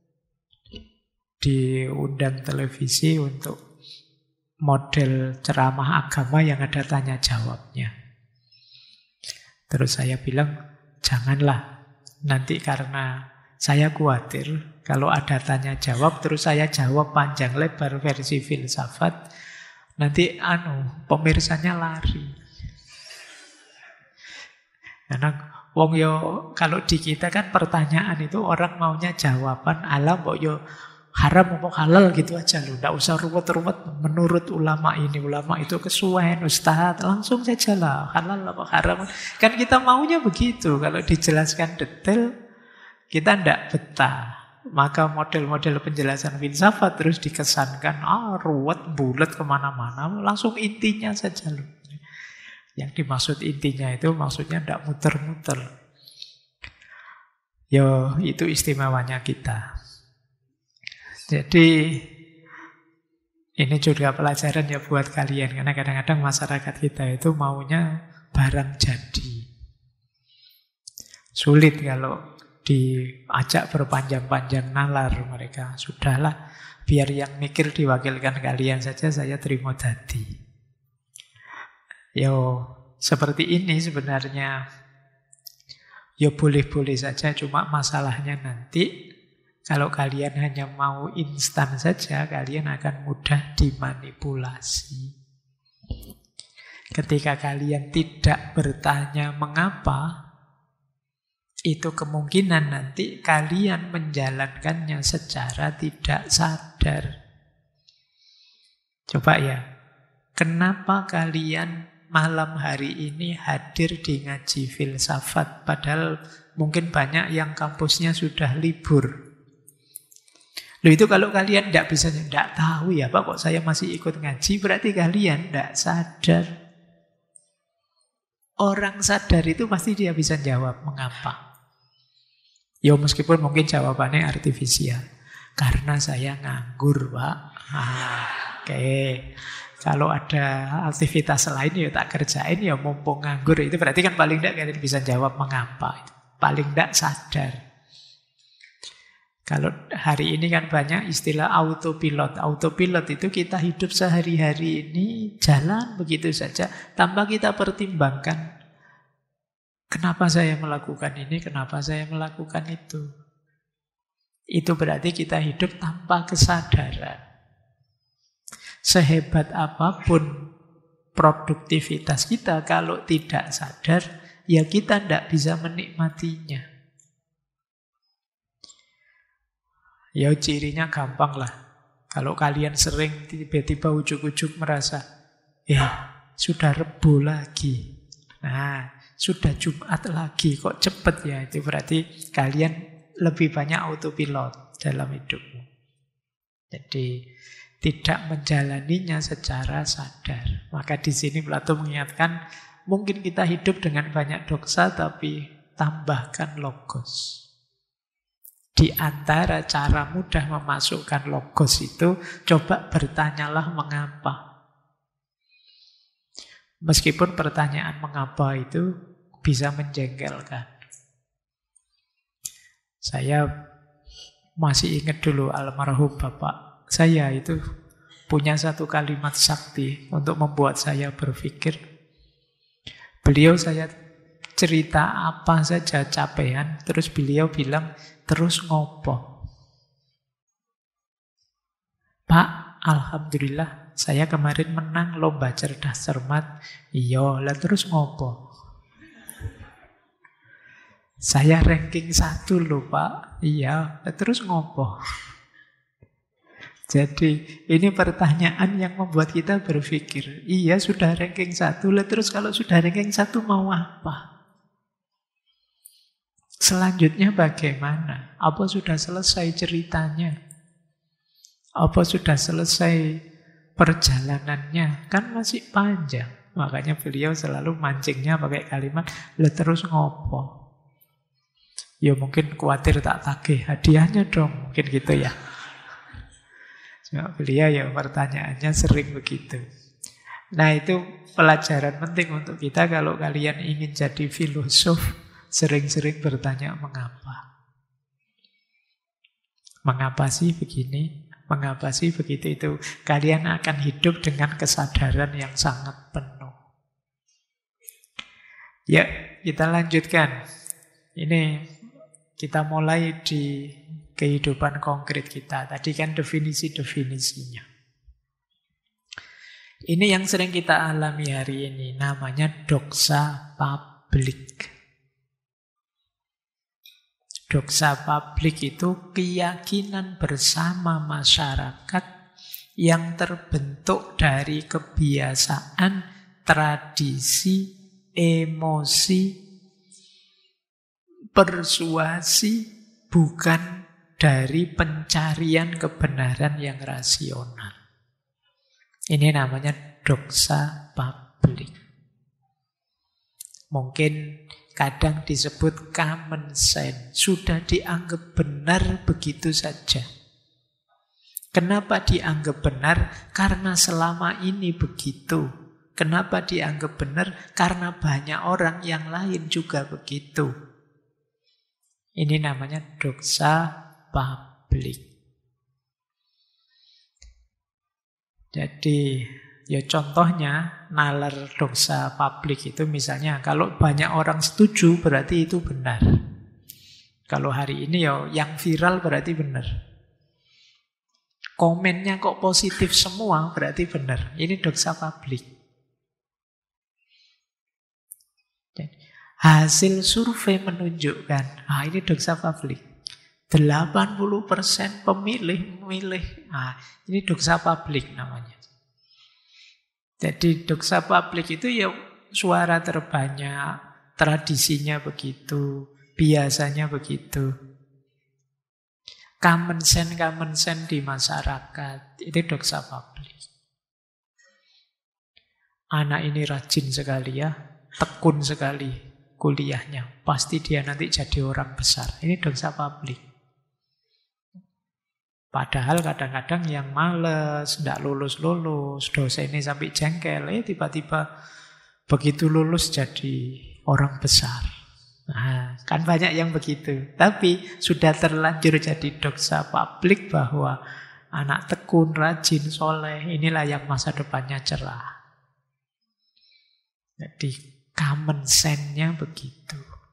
[SPEAKER 1] diundang televisi untuk model ceramah agama yang ada tanya jawabnya. Terus saya bilang, janganlah, nanti karena saya khawatir kalau ada tanya jawab terus saya jawab panjang lebar versi filsafat, nanti pemirsanya lari. Karena wong yo kalau di kita kan pertanyaan itu orang maunya jawaban alam kok yo haram apa halal gitu aja loh. Enggak usah ruwet-ruwet menurut ulama ini, ulama itu kesuwen, ustaz, langsung saja lah halal apa haram. Kan kita maunya begitu, kalau dijelaskan detail kita ndak betah. Maka model-model penjelasan filsafat terus dikesankan ruwet, bulat kemana-mana. Langsung intinya saja loh. Yang dimaksud intinya itu maksudnya ndak muter-muter. Yo, itu istimewanya kita. Jadi ini juga pelajaran ya buat kalian. Karena kadang-kadang masyarakat kita itu maunya barang jadi. Sulit kalau diajak berpanjang-panjang nalar mereka. Sudahlah, biar yang mikir diwakilkan kalian saja, saya terima dadi. Yo, seperti ini sebenarnya. Yo boleh-boleh saja, cuma masalahnya nanti kalau kalian hanya mau instan saja, kalian akan mudah dimanipulasi. Ketika kalian tidak bertanya mengapa, itu kemungkinan nanti kalian menjalankannya secara tidak sadar. Coba ya, kenapa kalian malam hari ini hadir di ngaji filsafat, padahal mungkin banyak yang kampusnya sudah libur. Loh itu kalau kalian tidak bisa, tidak tahu ya Pak kok saya masih ikut ngaji, berarti kalian tidak sadar. Orang sadar itu pasti dia bisa jawab mengapa. Ya meskipun mungkin jawabannya artifisial. Karena saya nganggur Pak. Oke. Kalau ada aktivitas lain ya tak kerjain ya mumpung nganggur. Itu berarti kan paling tidak kalian bisa jawab mengapa. Paling tidak sadar. Kalau hari ini kan banyak istilah autopilot. Autopilot itu kita hidup sehari-hari ini jalan begitu saja tanpa kita pertimbangkan. Kenapa saya melakukan ini, kenapa saya melakukan itu. Itu berarti kita hidup tanpa kesadaran. Sehebat apapun produktivitas kita, kalau tidak sadar, ya kita tidak bisa menikmatinya. Ya cirinya gampang lah. Kalau kalian sering tiba-tiba ujuk-ujuk merasa, sudah Rebo lagi. Nah, sudah Jumat lagi, kok cepet ya. Itu berarti kalian lebih banyak autopilot dalam hidupmu. Jadi tidak menjalaninya secara sadar. Maka di sini Plato mengingatkan, mungkin kita hidup dengan banyak doxa, tapi tambahkan logos. Di antara cara mudah memasukkan logos itu, coba bertanyalah mengapa. Meskipun pertanyaan mengapa itu bisa menjengkelkan. Saya masih ingat dulu almarhum bapak saya itu punya satu kalimat sakti untuk membuat saya berpikir. Beliau saya cerita apa saja capaian, terus beliau bilang, terus ngopo? Pak, alhamdulillah saya kemarin menang lomba cerdas cermat. Iya, lah terus ngopo? Saya ranking 1 loh Pak. Iya, lah terus ngopo? Jadi ini pertanyaan yang membuat kita berpikir. Iya sudah ranking 1, lah terus kalau sudah ranking 1 mau apa? Selanjutnya bagaimana? Apa sudah selesai ceritanya? Apa sudah selesai perjalanannya? Kan masih panjang. Makanya beliau selalu mancingnya pakai kalimat, lah terus ngopo? Ya mungkin khawatir tak tagih hadiahnya dong. Mungkin gitu ya. Cuma beliau ya pertanyaannya sering begitu. Nah itu pelajaran penting untuk kita kalau kalian ingin jadi filosof. Sering-sering bertanya mengapa. Mengapa sih begini? Mengapa sih begitu itu? Kalian akan hidup dengan kesadaran yang sangat penuh. Ya, kita lanjutkan. Ini kita mulai di kehidupan konkret kita. Tadi kan definisi-definisinya. Ini yang sering kita alami hari ini. Namanya doksa publik. Doksa publik itu keyakinan bersama masyarakat yang terbentuk dari kebiasaan, tradisi, emosi, persuasi, bukan dari pencarian kebenaran yang rasional. Ini namanya doksa publik. Mungkin kadang disebut common sense. Sudah dianggap benar begitu saja. Kenapa dianggap benar? Karena selama ini begitu. Kenapa dianggap benar? Karena banyak orang yang lain juga begitu. Ini namanya doksa publik. Jadi, ya contohnya nalar doksa publik itu misalnya kalau banyak orang setuju berarti itu benar. Kalau hari ini ya yang viral berarti benar. Komennya kok positif semua berarti benar. Ini doksa publik. Hasil survei menunjukkan, ini doksa publik. 80% pemilih memilih. Ini doksa publik namanya. Jadi doksa publik itu ya suara terbanyak, tradisinya begitu, biasanya begitu. Common sense di masyarakat, itu doksa publik. Anak ini rajin sekali ya, tekun sekali kuliahnya. Pasti dia nanti jadi orang besar. Ini doksa publik. Padahal kadang-kadang yang males, tidak lulus-lulus, dosennya sampai jengkel, tiba-tiba begitu lulus jadi orang besar. Nah, kan banyak yang begitu. Tapi sudah terlanjur jadi doksa publik bahwa anak tekun, rajin, soleh, inilah yang masa depannya cerah. Jadi common sense-nya begitu.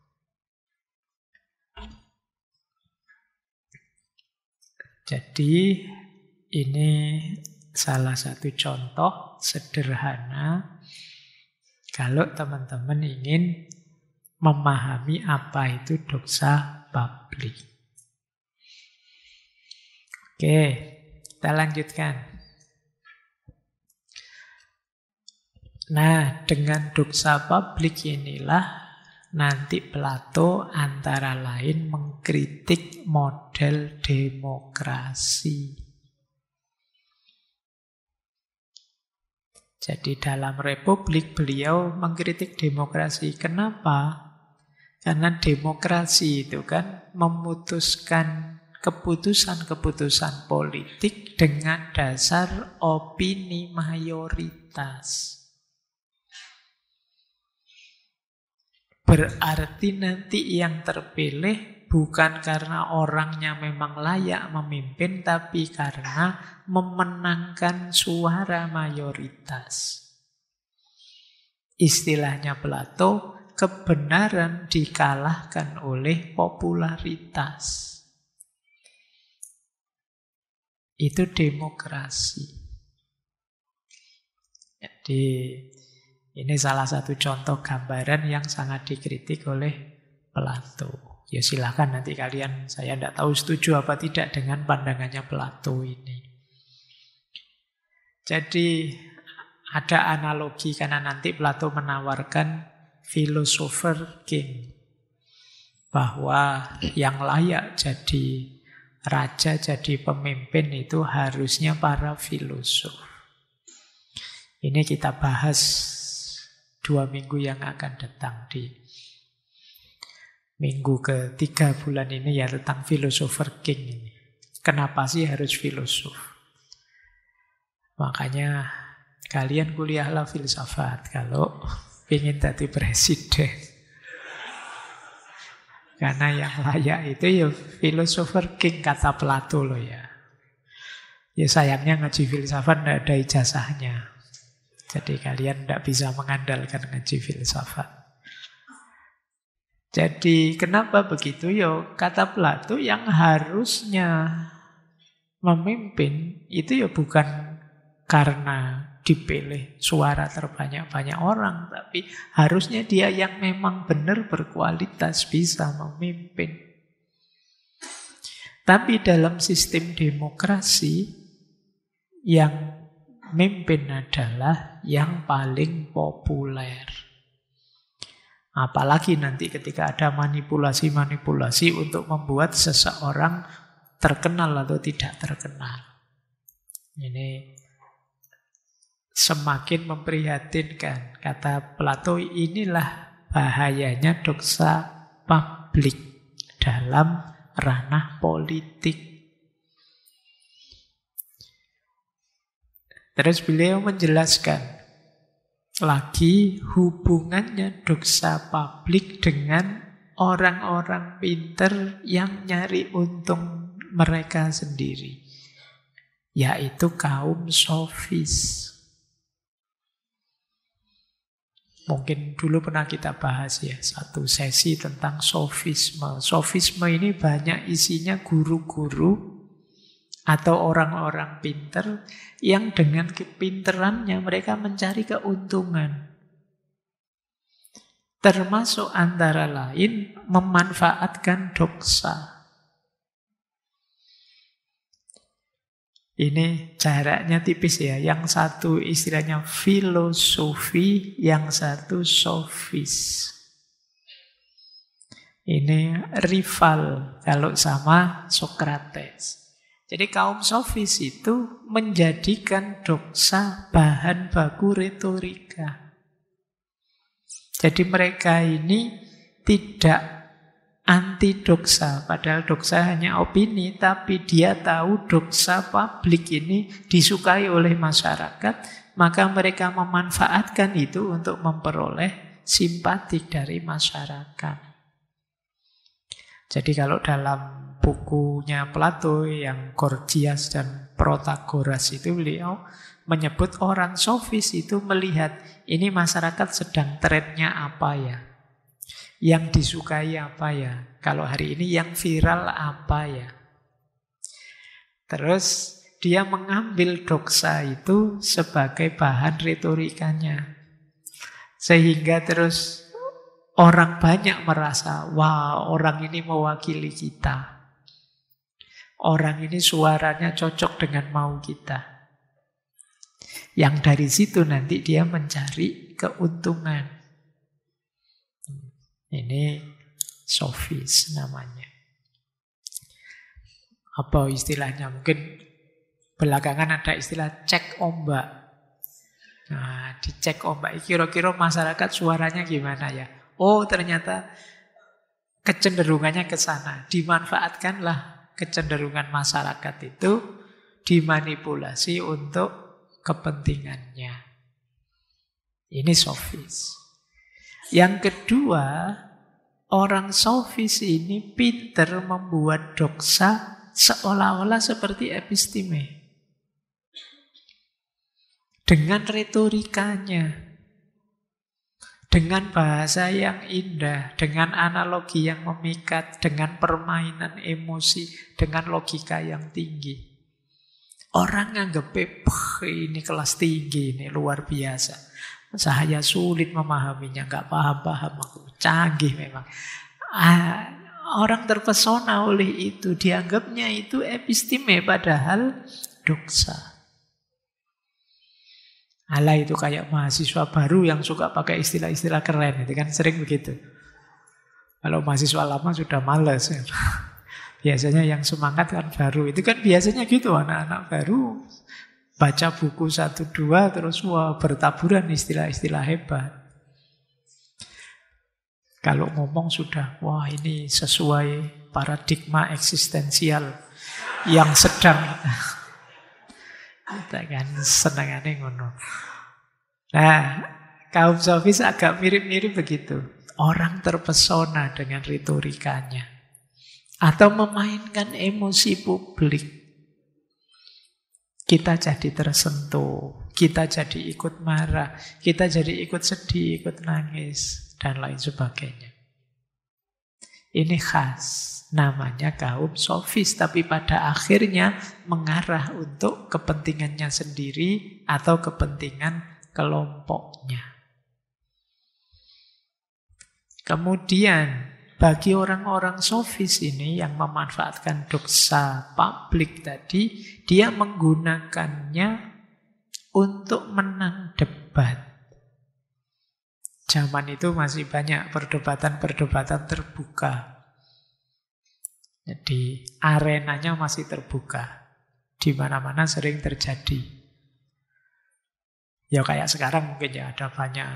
[SPEAKER 1] Jadi ini salah satu contoh sederhana kalau teman-teman ingin memahami apa itu doksa publik. Oke, kita lanjutkan. Nah, dengan doksa publik inilah nanti Plato antara lain mengkritik model demokrasi. Jadi dalam Republik beliau mengkritik demokrasi. Kenapa? Karena demokrasi itu kan memutuskan keputusan-keputusan politik dengan dasar opini mayoritas. Berarti nanti yang terpilih Bukan karena orangnya memang layak memimpin, tapi karena memenangkan suara mayoritas. Istilahnya Plato, kebenaran dikalahkan oleh popularitas. Itu demokrasi. Jadi ini salah satu contoh gambaran yang sangat dikritik oleh Plato. Ya silakan nanti kalian, saya tidak tahu setuju apa tidak dengan pandangannya Plato ini. Jadi ada analogi karena nanti Plato menawarkan philosopher king. Bahwa yang layak jadi raja, jadi pemimpin itu harusnya para filosof. Ini kita bahas 2 minggu yang akan datang di minggu ke-3 bulan ini ya, tentang philosopher king ini. Kenapa sih harus filosof? Makanya kalian kuliahlah filsafat kalau ingin jadi presiden. Karena yang layak itu ya philosopher king kata Plato loh ya. Ya sayangnya ngaji filsafat tidak ada ijazahnya. Jadi kalian tidak bisa mengandalkan ngaji filsafat. Jadi kenapa begitu? Ya kata Plato yang harusnya memimpin itu ya bukan karena dipilih suara terbanyak-banyak orang, tapi harusnya dia yang memang benar berkualitas bisa memimpin. Tapi dalam sistem demokrasi yang memimpin adalah yang paling populer. Apalagi nanti ketika ada manipulasi-manipulasi untuk membuat seseorang terkenal atau tidak terkenal. Ini semakin memprihatinkan. Kata Plato, inilah bahayanya doxa publik dalam ranah politik. Terus beliau menjelaskan lagi hubungannya doxa publik dengan orang-orang pinter yang nyari untung mereka sendiri, yaitu kaum sofis. Mungkin dulu pernah kita bahas ya, satu sesi tentang sofisme. Sofisme ini banyak isinya guru-guru atau orang-orang pinter yang dengan kepinterannya mereka mencari keuntungan. Termasuk antara lain memanfaatkan doxa. Ini jaraknya tipis ya. Yang satu istilahnya filosofi, yang satu sofis. Ini rival kalau sama Sokrates. Jadi kaum sofis itu menjadikan doxa bahan baku retorika. Jadi mereka ini tidak anti doxa, padahal doxa hanya opini, tapi dia tahu doxa publik ini disukai oleh masyarakat, maka mereka memanfaatkan itu untuk memperoleh simpati dari masyarakat. Jadi kalau dalam bukunya Plato yang Gorgias dan Protagoras itu beliau menyebut orang sofis itu melihat ini masyarakat sedang trennya apa ya, yang disukai apa ya, kalau hari ini yang viral apa ya. Terus dia mengambil doxa itu sebagai bahan retorikanya, sehingga terus orang banyak merasa wah orang ini mewakili kita. Orang ini suaranya cocok dengan mau kita. Yang dari situ nanti dia mencari keuntungan. Ini sofis namanya. Apa istilahnya? Mungkin belakangan ada istilah cek ombak. Nah, dicek ombak. Kira-kira masyarakat suaranya gimana ya? Oh, ternyata kecenderungannya ke sana. Dimanfaatkanlah kecenderungan masyarakat itu, dimanipulasi untuk kepentingannya. Ini sofis. Yang kedua, orang sofis ini pinter membuat doksa seolah-olah seperti episteme. Dengan retorikanya, dengan bahasa yang indah, dengan analogi yang memikat, dengan permainan emosi, dengan logika yang tinggi. Orang nganggep, ini kelas tinggi, ini luar biasa. Saya sulit memahaminya, nggak paham-paham aku. Canggih memang. Orang terpesona oleh itu, dianggapnya itu episteme, padahal doksa. Alah, itu kayak mahasiswa baru yang suka pakai istilah-istilah keren, itu kan sering begitu. Kalau mahasiswa lama sudah males. Biasanya yang semangat kan baru. Itu kan biasanya gitu, anak-anak baru baca buku 1-2 terus bertaburan istilah-istilah hebat. Kalau ngomong sudah, wah ini sesuai paradigma eksistensial yang sedang kita kan senangannya ngono. Nah, kaum sofis agak mirip-mirip begitu. Orang terpesona dengan retorikanya. Atau memainkan emosi publik. Kita jadi tersentuh. Kita jadi ikut marah. Kita jadi ikut sedih, ikut nangis. Dan lain sebagainya. Ini khas. Namanya kaum sofis, tapi pada akhirnya mengarah untuk kepentingannya sendiri atau kepentingan kelompoknya. Kemudian, bagi orang-orang sofis ini yang memanfaatkan doksa publik tadi, dia menggunakannya untuk menang debat. Zaman itu masih banyak perdebatan-perdebatan terbuka. Jadi arenanya masih terbuka. Di mana-mana sering terjadi. Ya kayak sekarang mungkin ya ada banyak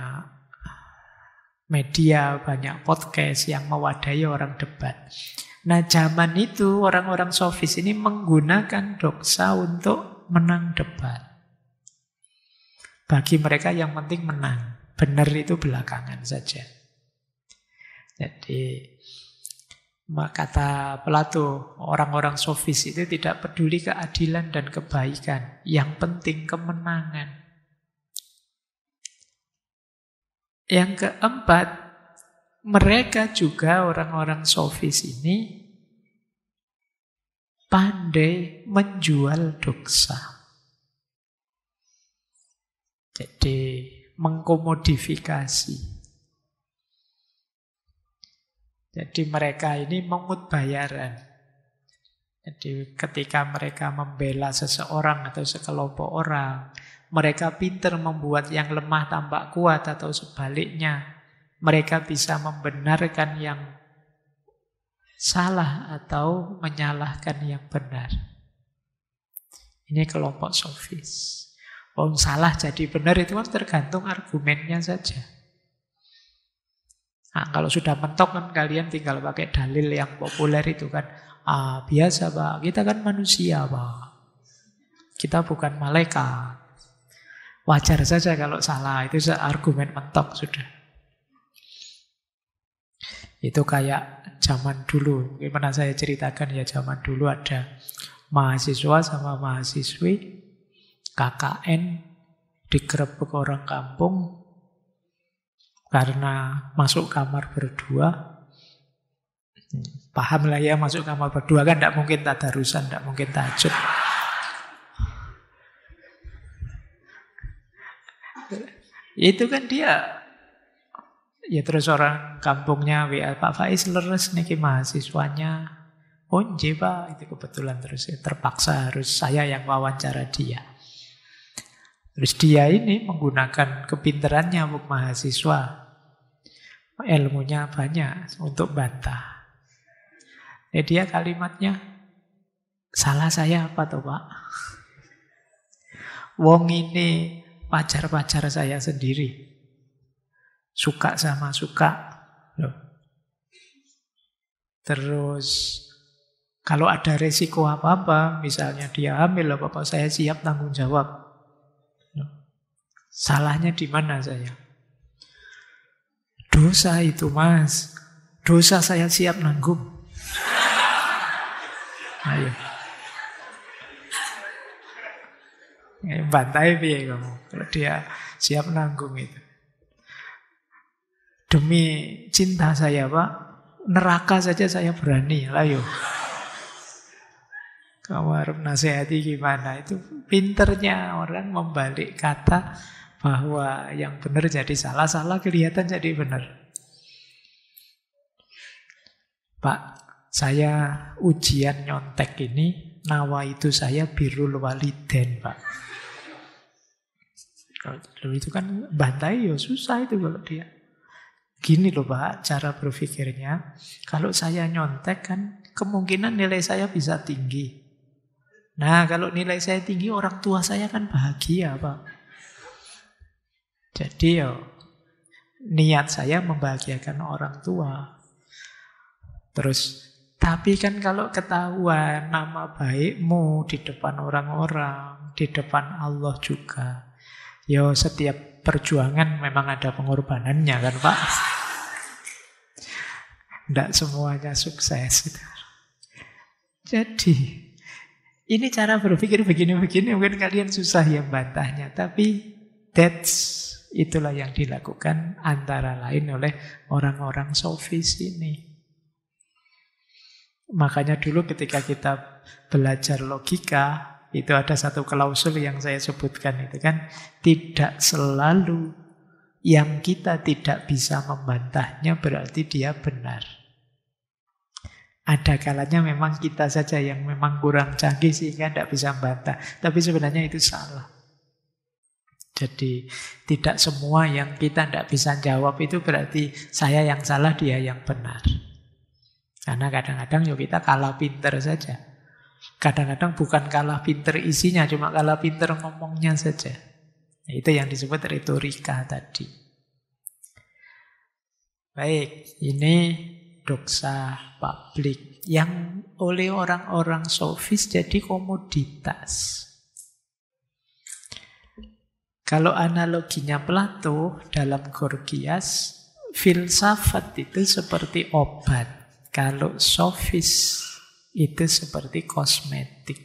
[SPEAKER 1] media, banyak podcast yang mewadahi orang debat. Nah, zaman itu orang-orang sofis ini menggunakan doksa untuk menang debat. Bagi mereka yang penting menang. Benar itu belakangan saja. Jadi kata Plato, orang-orang sofis itu tidak peduli keadilan dan kebaikan. Yang penting kemenangan. Yang keempat, mereka juga orang-orang sofis ini pandai menjual doksa. Jadi mengkomodifikasi. Jadi mereka ini mengut bayaran. Jadi ketika mereka membela seseorang atau sekelompok orang, mereka pintar membuat yang lemah tampak kuat atau sebaliknya. Mereka bisa membenarkan yang salah atau menyalahkan yang benar. Ini kelompok sofis. Salah jadi benar itu kan tergantung argumennya saja. Nah, kalau sudah mentok kan kalian tinggal pakai dalil yang populer itu kan. Biasa Pak, kita kan manusia Pak. Kita bukan malaikat. Wajar saja kalau salah, itu argumen mentok sudah. Itu kayak zaman dulu, gimana saya ceritakan ya, zaman dulu ada mahasiswa sama mahasiswi KKN digerebek orang kampung karena masuk kamar berdua. Paham lah ya, masuk kamar berdua kan tidak mungkin tadarusan, tidak mungkin tahajud. Itu kan dia. Ya terus orang kampungnya WA, Pak Faiz leres niki mahasiswanya. Oh nggih Pak, itu kebetulan terus ya, terpaksa harus saya yang wawancara dia. Terus dia ini menggunakan kepintarannya untuk mahasiswa. Ilmunya banyak untuk bantah. Dia kalimatnya, salah saya apa toh Pak? Wong ini pacar-pacar saya sendiri. Suka sama suka. Loh. Terus kalau ada resiko apa-apa, misalnya dia hamil apa-apa, saya siap tanggung jawab. Salahnya di mana saya? Dosa itu Mas. Dosa saya siap nanggung. Ayo. Bantai piye kamu kalau dia siap nanggung itu. Demi cinta saya, Pak, neraka saja saya berani. Ayo. Kamu harus nasihati gimana? Itu pinternya orang membalik kata bahwa yang benar jadi salah, salah kelihatan jadi benar. Pak, saya ujian nyontek ini, nawa itu saya birrul waliden, Pak. Kalau itu kan bantai ya susah itu kalau dia. Gini loh Pak, cara berpikirnya. Kalau saya nyontek kan kemungkinan nilai saya bisa tinggi. Nah kalau nilai saya tinggi, orang tua saya kan bahagia Pak. Jadi ya niat saya membahagiakan orang tua. Terus, tapi kan kalau ketahuan nama baikmu di depan orang-orang, di depan Allah juga, ya setiap perjuangan memang ada pengorbanannya kan Pak. Tidak semuanya sukses. Jadi, ini cara berpikir begini-begini, mungkin kalian susah ya bantahnya. Tapi itulah yang dilakukan antara lain oleh orang-orang sofis ini. Makanya dulu ketika kita belajar logika, itu ada satu klausul yang saya sebutkan itu kan, tidak selalu yang kita tidak bisa membantahnya berarti dia benar. Ada kalanya memang kita saja yang memang kurang canggih sehingga tidak bisa membantah. Tapi sebenarnya itu salah. Jadi tidak semua yang kita tidak bisa jawab itu berarti saya yang salah, dia yang benar. Karena kadang-kadang yuk kita kalah pinter saja. Kadang-kadang bukan kalah pinter isinya, cuma kalah pinter ngomongnya saja. Itu yang disebut retorika tadi. Baik, ini doksa publik yang oleh orang-orang sofis jadi komoditas. Kalau analoginya Plato dalam Gorgias, filsafat itu seperti obat. Kalau sofis itu seperti kosmetik.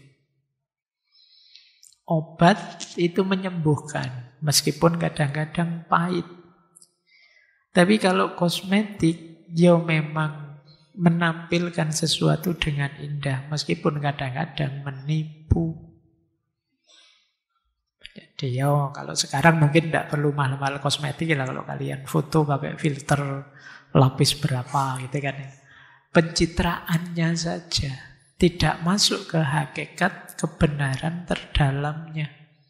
[SPEAKER 1] Obat itu menyembuhkan, meskipun kadang-kadang pahit. Tapi kalau kosmetik, ya memang menampilkan sesuatu dengan indah, meskipun kadang-kadang menipu. Jadi ya kalau sekarang mungkin tidak perlu mahal-mahal kosmetik lah, kalau kalian foto pakai filter lapis berapa gitu kan. Pencitraannya saja, tidak masuk ke hakikat kebenaran terdalamnya.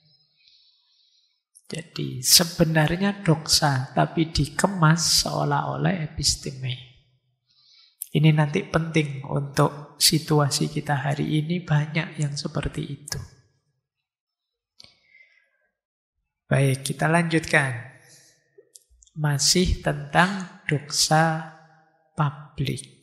[SPEAKER 1] Jadi sebenarnya doksa, tapi dikemas seolah-olah episteme. Ini nanti penting untuk situasi kita hari ini, banyak yang seperti itu. Baik, kita lanjutkan. Masih tentang doksa publik.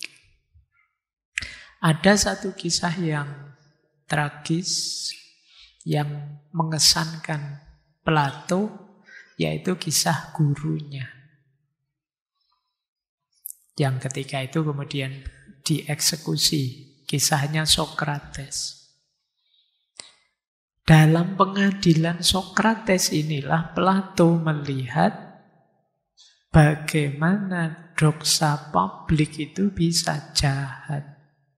[SPEAKER 1] Ada satu kisah yang tragis, yang mengesankan Plato, yaitu kisah gurunya. Yang ketika itu kemudian dieksekusi, kisahnya Sokrates. Dalam pengadilan Sokrates inilah Plato melihat bagaimana doksa publik itu bisa jahat.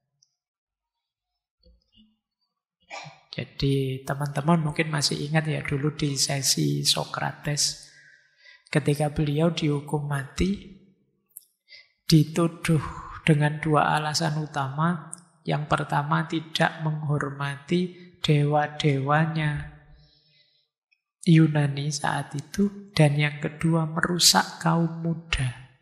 [SPEAKER 1] Jadi teman-teman mungkin masih ingat ya dulu di sesi Sokrates, ketika beliau dihukum mati, dituduh dengan dua alasan utama. Yang pertama, tidak menghormati dewa-dewanya Yunani saat itu. Dan yang kedua, merusak kaum muda,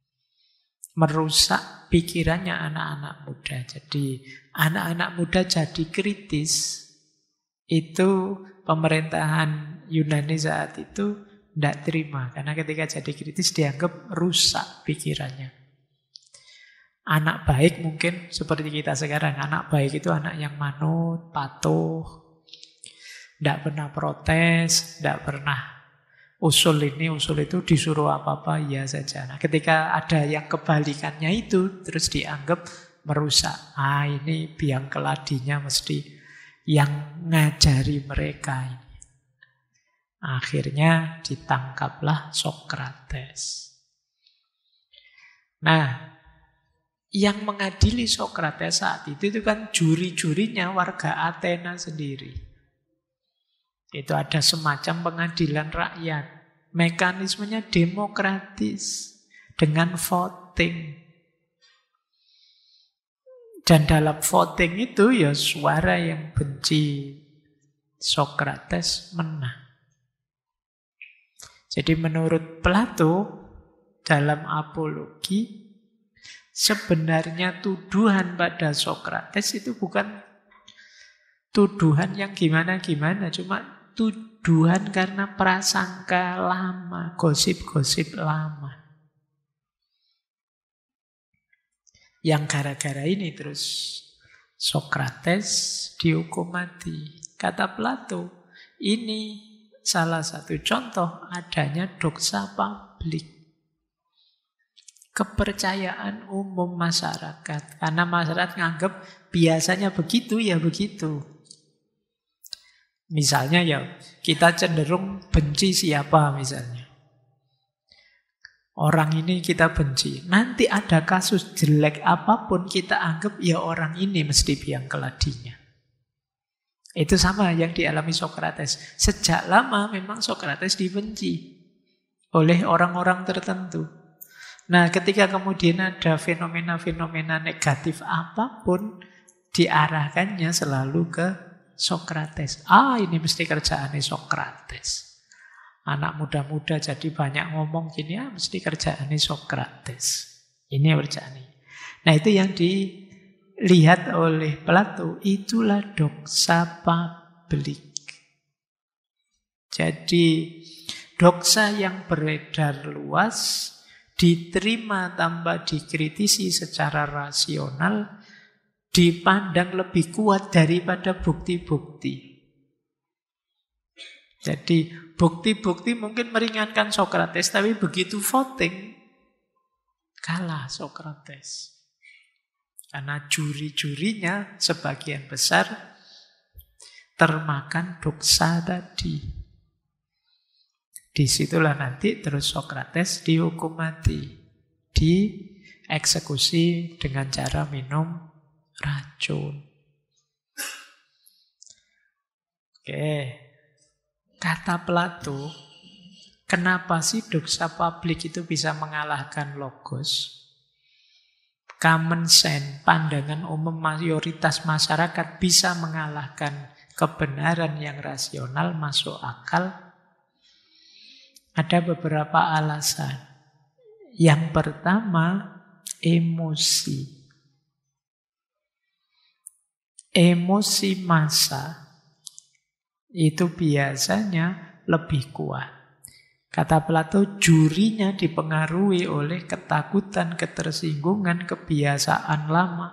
[SPEAKER 1] merusak pikirannya anak-anak muda. Jadi anak-anak muda jadi kritis. Itu pemerintahan Yunani saat itu tidak terima. Karena ketika jadi kritis dianggap rusak pikirannya. Anak baik mungkin seperti kita sekarang. Anak baik itu anak yang manut, patuh, tidak pernah protes, tidak pernah usul ini, usul itu, disuruh apa-apa, iya saja. Nah, ketika ada yang kebalikannya itu, terus dianggap merusak. Ini biang keladinya mesti yang ngajari mereka ini. Akhirnya ditangkaplah Sokrates. Nah, yang mengadili Sokrates saat itu kan juri-jurinya warga Athena sendiri. Itu ada semacam pengadilan rakyat. Mekanismenya demokratis dengan voting. Dan dalam voting itu ya suara yang benci Sokrates menang. Jadi menurut Plato dalam Apologi, sebenarnya tuduhan pada Sokrates itu bukan tuduhan yang gimana-gimana, cuma tuduhan karena prasangka lama, gosip-gosip lama. Yang gara-gara ini terus Sokrates dihukum mati. Kata Plato, ini salah satu contoh adanya doxa publik. Kepercayaan umum masyarakat. Karena masyarakat nganggap biasanya begitu ya begitu. Misalnya ya kita cenderung benci siapa misalnya. Orang ini kita benci. Nanti ada kasus jelek apapun kita anggap ya orang ini mesti biang keladinya. Itu sama yang dialami Sokrates. Sejak lama memang Sokrates dibenci oleh orang-orang tertentu. Nah, ketika kemudian ada fenomena-fenomena negatif apapun, diarahkannya selalu ke Sokrates. Ini mesti kerjaannya Sokrates. Anak muda-muda jadi banyak ngomong gini, mesti kerjaannya Sokrates. Ini kerjaannya. Nah, itu yang dilihat oleh Plato, itulah doxa publik. Jadi, doxa yang beredar luas, diterima tanpa dikritisi secara rasional, dipandang lebih kuat daripada bukti-bukti. Jadi bukti-bukti mungkin meringankan Sokrates, tapi begitu voting, kalah Sokrates. Karena juri-jurinya sebagian besar termakan doxa tadi. Disitulah nanti terus Sokrates dihukum mati, dieksekusi dengan cara minum racun. Oke, kata Plato, kenapa sih doxa publik itu bisa mengalahkan logos? Common sense, pandangan umum mayoritas masyarakat bisa mengalahkan kebenaran yang rasional, masuk akal. Ada beberapa alasan. Yang pertama, emosi. Emosi massa itu biasanya lebih kuat. Kata Plato, jurinya dipengaruhi oleh ketakutan, ketersinggungan, kebiasaan lama.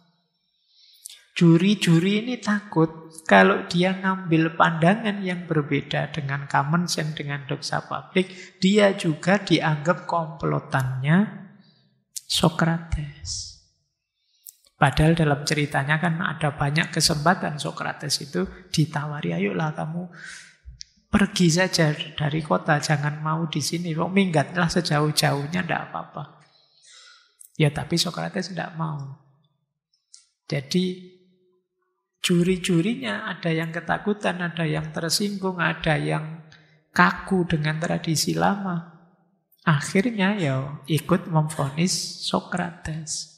[SPEAKER 1] Juri-juri ini takut kalau dia ngambil pandangan yang berbeda dengan common sense, dengan doxa publik, dia juga dianggap komplotannya Sokrates. Padahal dalam ceritanya kan ada banyak kesempatan Sokrates itu ditawari, ayolah kamu pergi saja dari kota, jangan mau di sini, minggatlah sejauh-jauhnya, tidak apa-apa. Ya tapi Sokrates tidak mau. Jadi juri-jurinya ada yang ketakutan, ada yang tersinggung, ada yang kaku dengan tradisi lama. Akhirnya ya ikut memvonis Sokrates.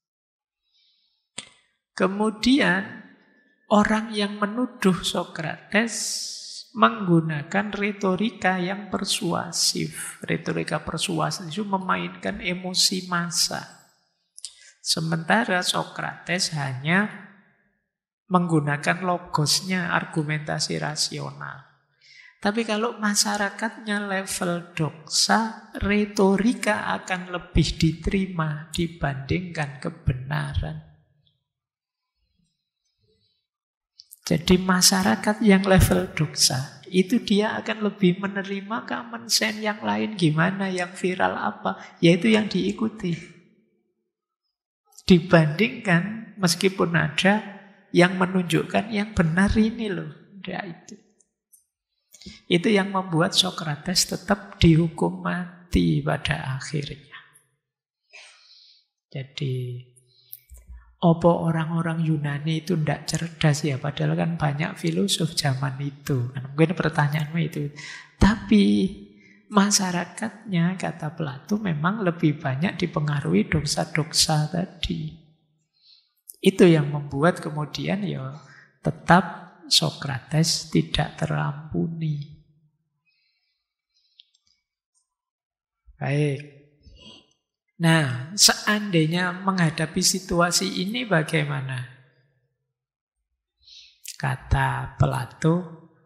[SPEAKER 1] Kemudian orang yang menuduh Sokrates menggunakan retorika yang persuasif. Retorika persuasif itu memainkan emosi massa. Sementara Sokrates hanya menggunakan logosnya, argumentasi rasional. Tapi kalau masyarakatnya level doxa, retorika akan lebih diterima dibandingkan kebenaran. Jadi masyarakat yang level doxa itu dia akan lebih menerima common sense yang lain gimana, yang viral apa, yaitu yang diikuti. Dibandingkan meskipun ada yang menunjukkan yang benar ini loh. Ya, itu yang membuat Sokrates tetap dihukum mati pada akhirnya. Jadi opo orang-orang Yunani itu tidak cerdas ya, padahal kan banyak filosof zaman itu. Mungkin pertanyaanmu itu. Tapi masyarakatnya, kata Plato, memang lebih banyak dipengaruhi dosa-dosa tadi. Itu yang membuat kemudian ya tetap Sokrates tidak terampuni. Baik. Nah, seandainya menghadapi situasi ini bagaimana? Kata Plato,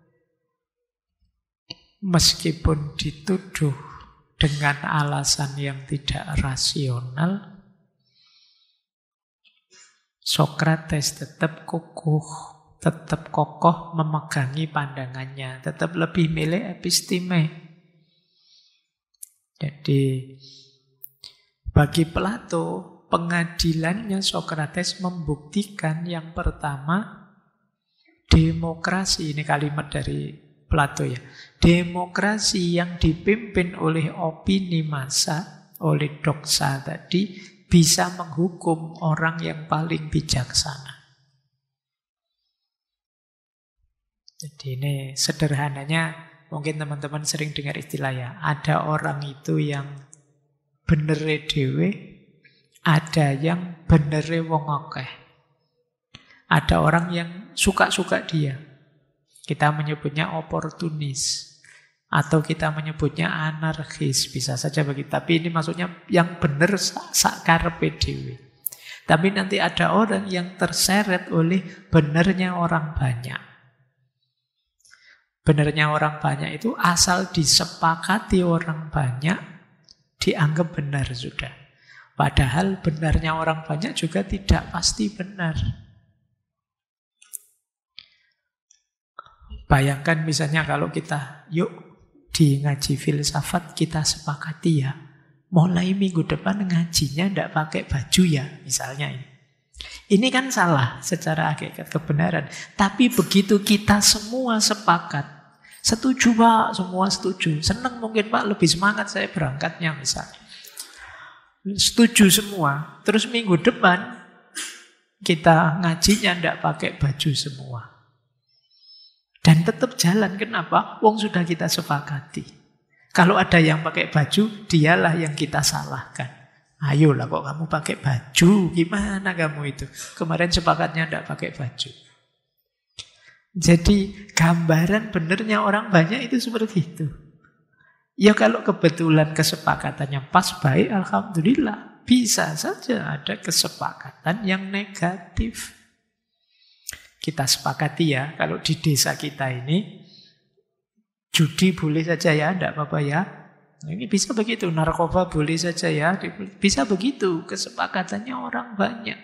[SPEAKER 1] meskipun dituduh dengan alasan yang tidak rasional, Sokrates tetap kokoh memegangi pandangannya, tetap lebih milih episteme. Jadi bagi Plato, pengadilannya Sokrates membuktikan yang pertama, demokrasi, ini kalimat dari Plato ya, demokrasi yang dipimpin oleh opini massa, oleh doxa tadi, bisa menghukum orang yang paling bijaksana. Jadi ini sederhananya, mungkin teman-teman sering dengar istilah ya, ada orang itu yang benere dhewe, ada yang benere wong akeh. Ada orang yang suka-suka dia. Kita menyebutnya oportunis. Atau kita menyebutnya anarkis. Bisa saja begitu. Tapi ini maksudnya yang benar sakarepe dhewe. Tapi nanti ada orang yang terseret oleh benarnya orang banyak. Benarnya orang banyak itu asal disepakati orang banyak, dianggap benar sudah. Padahal benarnya orang banyak juga tidak pasti benar. Bayangkan misalnya kalau kita, yuk di ngaji filsafat kita sepakati ya, mulai minggu depan ngajinya tidak pakai baju ya, misalnya ini. Ini kan salah secara hakikat kebenaran. Tapi begitu kita semua sepakat, setuju Pak, semua setuju. Senang mungkin Pak, lebih semangat saya berangkatnya misalnya. Setuju semua. Terus minggu depan kita ngajinya tidak pakai baju semua. Dan tetap jalan. Kenapa? Wong sudah kita sepakati. Kalau ada yang pakai baju, dialah yang kita salahkan. Ayolah kok kamu pakai baju, gimana kamu itu? Kemarin sepakatnya tidak pakai baju. Jadi gambaran benernya orang banyak itu seperti itu. Ya kalau kebetulan kesepakatannya pas baik, alhamdulillah. Bisa saja ada kesepakatan yang negatif. Kita sepakati ya, kalau di desa kita ini, judi boleh saja ya, tidak apa-apa ya. Ini bisa begitu, narkoba boleh saja ya, bisa begitu, kesepakatannya orang banyak.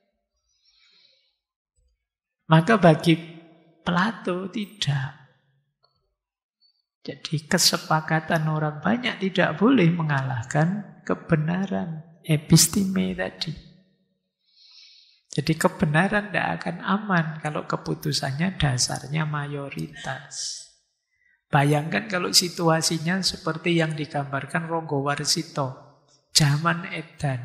[SPEAKER 1] Maka bagi Plato tidak. Jadi kesepakatan orang banyak tidak boleh mengalahkan kebenaran episteme tadi. Jadi kebenaran tidak akan aman kalau keputusannya dasarnya mayoritas. Bayangkan kalau situasinya seperti yang digambarkan Ronggo Warsito, zaman edan.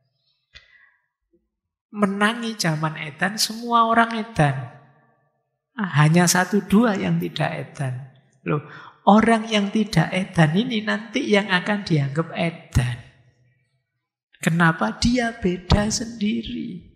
[SPEAKER 1] Menangi zaman edan, semua orang edan. Hanya 1-2 yang tidak edan. Loh, orang yang tidak edan ini nanti yang akan dianggap edan. Kenapa? Dia beda sendiri.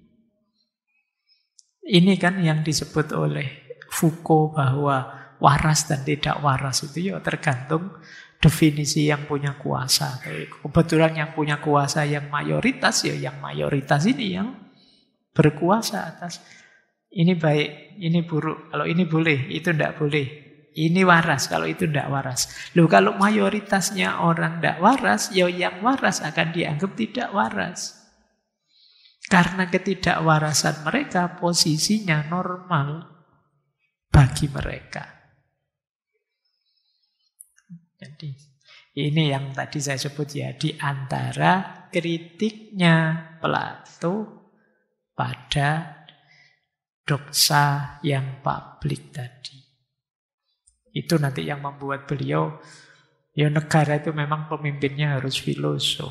[SPEAKER 1] Ini kan yang disebut oleh Foucault bahwa waras dan tidak waras itu ya tergantung definisi yang punya kuasa. Kebetulan yang punya kuasa yang mayoritas, ya yang mayoritas ini yang berkuasa atas. Ini baik, ini buruk. Kalau ini boleh, itu tidak boleh. Ini waras, kalau itu tidak waras. Loh, kalau mayoritasnya orang tidak waras, ya yang waras akan dianggap tidak waras. Karena ketidakwarasan mereka, posisinya normal bagi mereka. Jadi ini yang tadi saya sebut ya, di antara kritiknya Plato pada doksa yang publik tadi. Itu nanti yang membuat beliau, ya negara itu memang pemimpinnya harus filosof.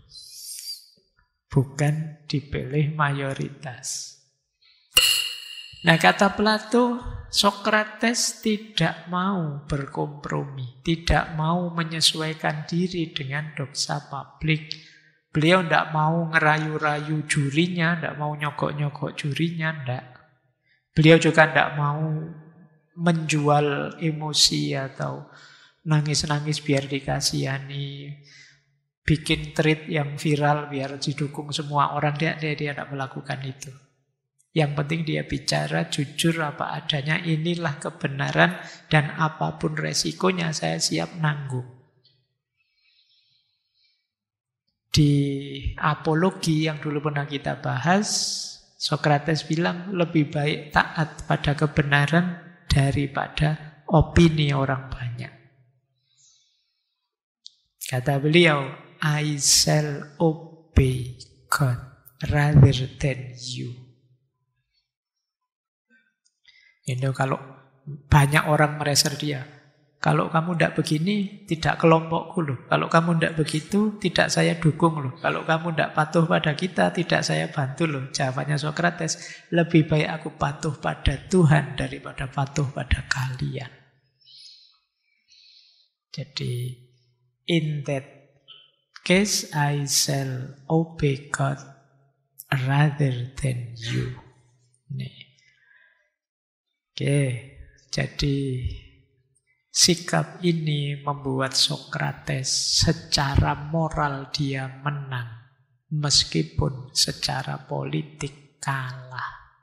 [SPEAKER 1] Bukan dipilih mayoritas. Nah kata Plato, Sokrates tidak mau berkompromi, tidak mau menyesuaikan diri dengan doksa publik. Beliau tidak mau ngerayu-rayu jurinya, tidak mau nyogok-nyogok jurinya, tidak. Beliau juga tidak mau menjual emosi atau nangis-nangis biar dikasihani, bikin tweet yang viral biar didukung semua orang. Dia tidak melakukan itu. Yang penting dia bicara jujur apa adanya, inilah kebenaran dan apapun resikonya saya siap nanggung. Di Apologi yang dulu pernah kita bahas, Sokrates bilang lebih baik taat pada kebenaran daripada opini orang banyak. Kata beliau, I shall obey God rather than you. Ini kalau banyak orang mereser dia, kalau kamu tidak begini, tidak kelompokku loh. Kalau kamu tidak begitu, tidak saya dukung loh. Kalau kamu tidak patuh pada kita, tidak saya bantu loh. Jawabannya Sokrates, lebih baik aku patuh pada Tuhan daripada patuh pada kalian. Jadi, in that case, I shall obey God rather than you. Nih. Oke, jadi sikap ini membuat Sokrates secara moral dia menang, meskipun secara politik kalah.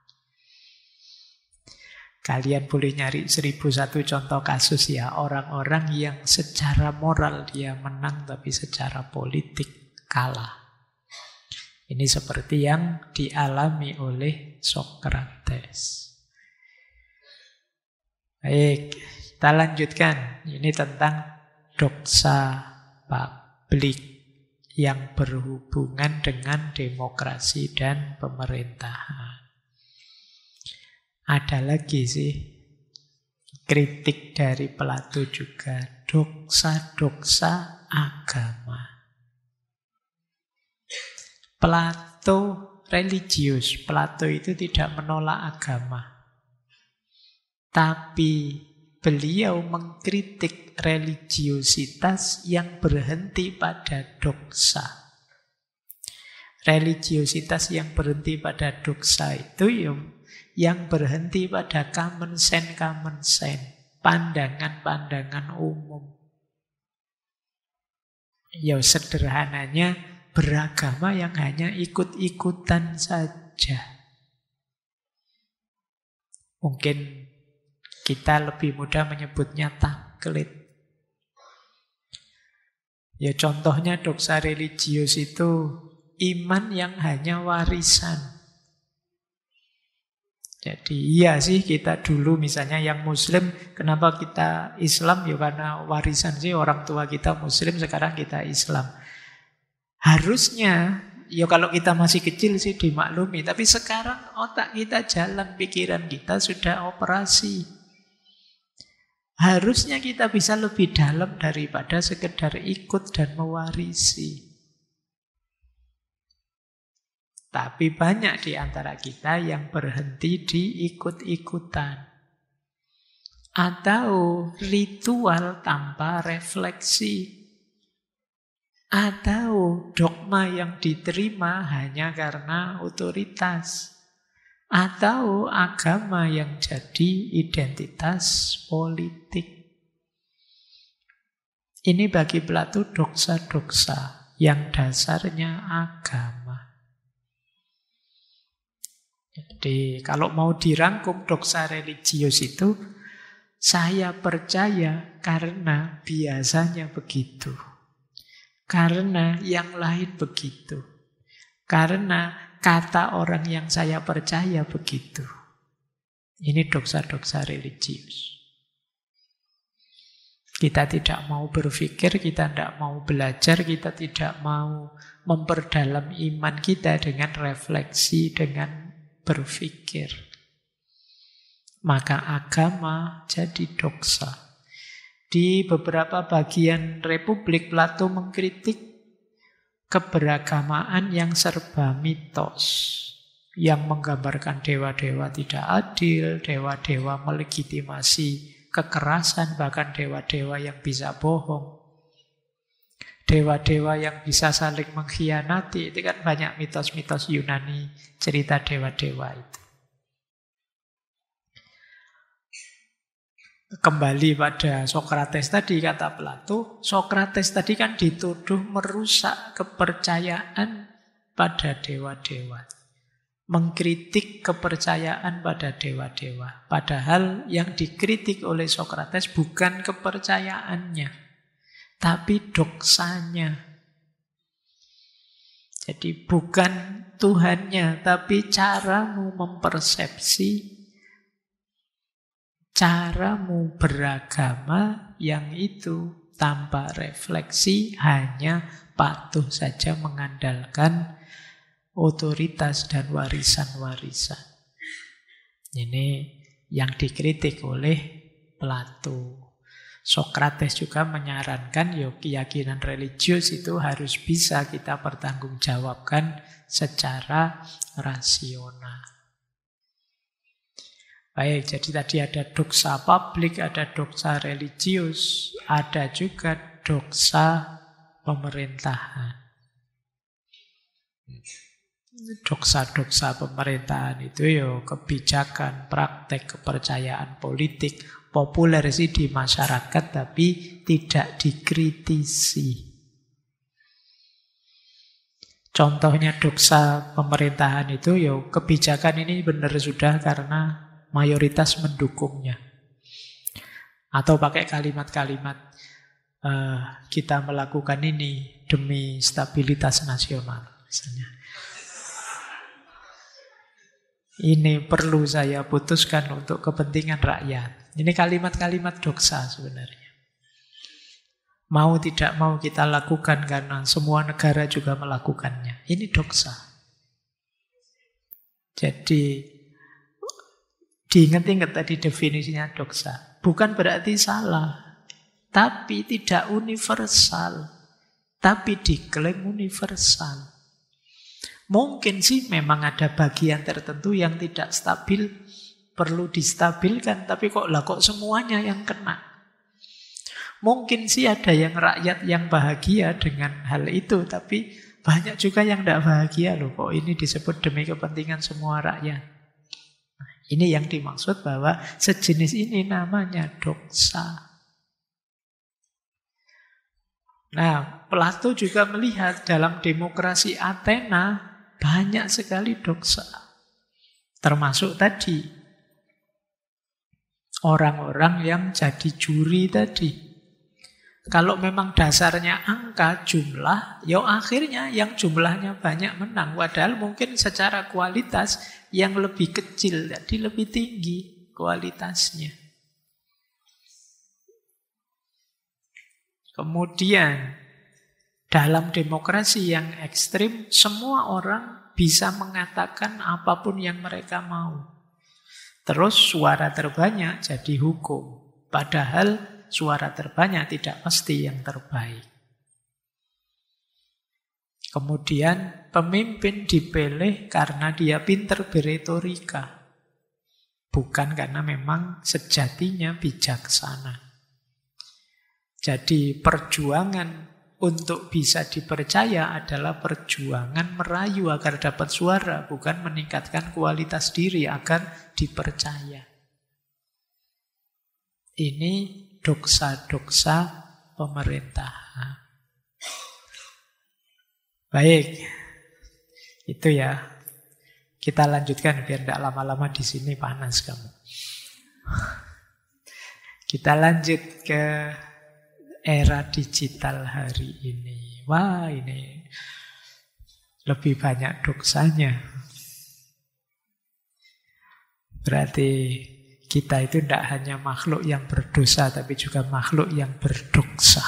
[SPEAKER 1] Kalian boleh nyari 1001 contoh kasus ya, orang-orang yang secara moral dia menang tapi secara politik kalah. Ini seperti yang dialami oleh Sokrates. Baik, kita lanjutkan. Ini tentang doksa publik yang berhubungan dengan demokrasi dan pemerintahan. Ada lagi sih kritik dari Plato juga, doksa-doksa agama. Plato religius, Plato itu tidak menolak agama. Tapi beliau mengkritik religiositas yang berhenti pada doksa. Religiositas yang berhenti pada doksa itu yang berhenti pada common sense, pandangan-pandangan umum. Ya sederhananya beragama yang hanya ikut-ikutan saja. Mungkin kita lebih mudah menyebutnya taklid. Ya contohnya doksa religius itu iman yang hanya warisan. Jadi iya sih kita dulu misalnya yang muslim, kenapa kita Islam? Ya karena warisan sih orang tua kita muslim, sekarang kita Islam. Harusnya ya kalau kita masih kecil sih dimaklumi, tapi sekarang otak kita jalan, pikiran kita sudah operasi. Harusnya kita bisa lebih dalam daripada sekedar ikut dan mewarisi. Tapi banyak di antara kita yang berhenti di ikut-ikutan. Atau ritual tanpa refleksi. Atau dogma yang diterima hanya karena otoritas. Atau agama yang jadi identitas politik. Ini bagi Plato doksa-doksa yang dasarnya agama. Jadi kalau mau dirangkum doksa religius itu, saya percaya karena biasanya begitu. Karena yang lain begitu. Karena kata orang yang saya percaya begitu. Ini doksa-doksa religius. Kita tidak mau berpikir, kita tidak mau belajar, kita tidak mau memperdalam iman kita dengan refleksi, dengan berpikir. Maka agama jadi doksa. Di beberapa bagian Republik, Plato mengkritik keberagamaan yang serba mitos, yang menggambarkan dewa-dewa tidak adil, dewa-dewa melegitimasi kekerasan, bahkan dewa-dewa yang bisa bohong, dewa-dewa yang bisa saling mengkhianati. Itu kan banyak mitos-mitos Yunani, cerita dewa-dewa itu. Kembali pada Sokrates tadi, kata Plato, Sokrates tadi kan dituduh merusak kepercayaan pada dewa-dewa, mengkritik kepercayaan pada dewa-dewa. Padahal yang dikritik oleh Sokrates bukan kepercayaannya, tapi doksanya. Jadi bukan Tuhannya, tapi caramu mempersepsi, caramu beragama yang itu tanpa refleksi, hanya patuh saja mengandalkan otoritas dan warisan-warisan. Ini yang dikritik oleh Plato. Sokrates juga menyarankan keyakinan religius itu harus bisa kita pertanggungjawabkan secara rasional. Baik, jadi tadi ada doksa publik, ada doksa religius, ada juga doksa pemerintahan. Doksa-doksa pemerintahan itu kebijakan, praktek, kepercayaan politik, populer sih di masyarakat tapi tidak dikritisi. Contohnya doksa pemerintahan itu kebijakan ini benar sudah karena mayoritas mendukungnya. Atau pakai kalimat-kalimat kita melakukan ini demi stabilitas nasional misalnya. Ini perlu saya putuskan untuk kepentingan rakyat. Ini kalimat-kalimat doksa sebenarnya. Mau tidak mau kita lakukan karena semua negara juga melakukannya. Ini doksa. Jadi diingat-ingat tadi definisinya doksa. Bukan berarti salah, tapi tidak universal. Tapi diklaim universal. Mungkin sih memang ada bagian tertentu yang tidak stabil, perlu distabilkan, tapi kok semuanya yang kena. Mungkin sih ada yang rakyat yang bahagia dengan hal itu, tapi banyak juga yang tidak bahagia loh. Kok ini disebut demi kepentingan semua rakyat. Nah, ini yang dimaksud bahwa sejenis ini namanya doksa. Nah, Plato juga melihat dalam demokrasi Athena banyak sekali doksa. Termasuk tadi orang-orang yang jadi juri tadi. Kalau memang dasarnya angka, jumlah, akhirnya yang jumlahnya banyak menang. Padahal mungkin secara kualitas yang lebih kecil, jadi lebih tinggi kualitasnya. Kemudian dalam demokrasi yang ekstrim, semua orang bisa mengatakan apapun yang mereka mau. Terus suara terbanyak jadi hukum. Padahal suara terbanyak tidak pasti yang terbaik. Kemudian pemimpin dipilih karena dia pintar beretorika. Bukan karena memang sejatinya bijaksana. Jadi perjuangan untuk bisa dipercaya adalah perjuangan merayu agar dapat suara, bukan meningkatkan kualitas diri agar dipercaya. Ini doksa-doksa pemerintahan. Baik, itu ya. Kita lanjutkan biar tidak lama-lama di sini panas kamu. Kita lanjut ke era digital hari ini. Wah, ini lebih banyak doksanya. Berarti kita itu tidak hanya makhluk yang berdosa, tapi juga makhluk yang berdoksa.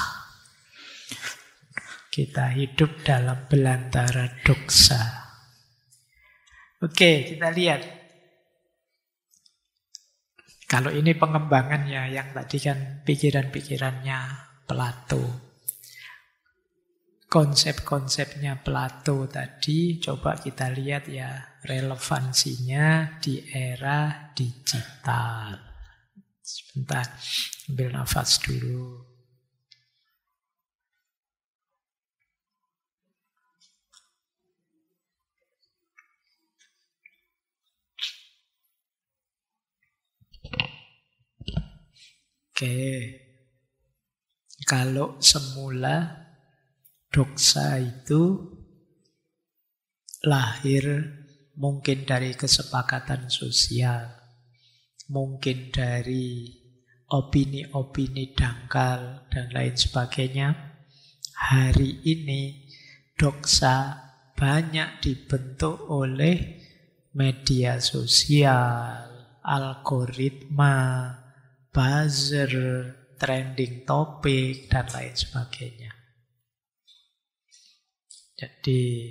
[SPEAKER 1] Kita hidup dalam belantara doksa. Oke, kita lihat. Kalau ini pengembangannya, yang tadi kan pikiran-pikirannya Plato. Konsep-konsepnya Plato tadi, coba kita lihat ya relevansinya di era digital. Sebentar, ambil nafas dulu. Oke, kalau semula doksa itu lahir mungkin dari kesepakatan sosial, mungkin dari opini-opini dangkal dan lain sebagainya. Hari ini doksa banyak dibentuk oleh media sosial, algoritma, buzzer, trending topic, dan lain sebagainya. Jadi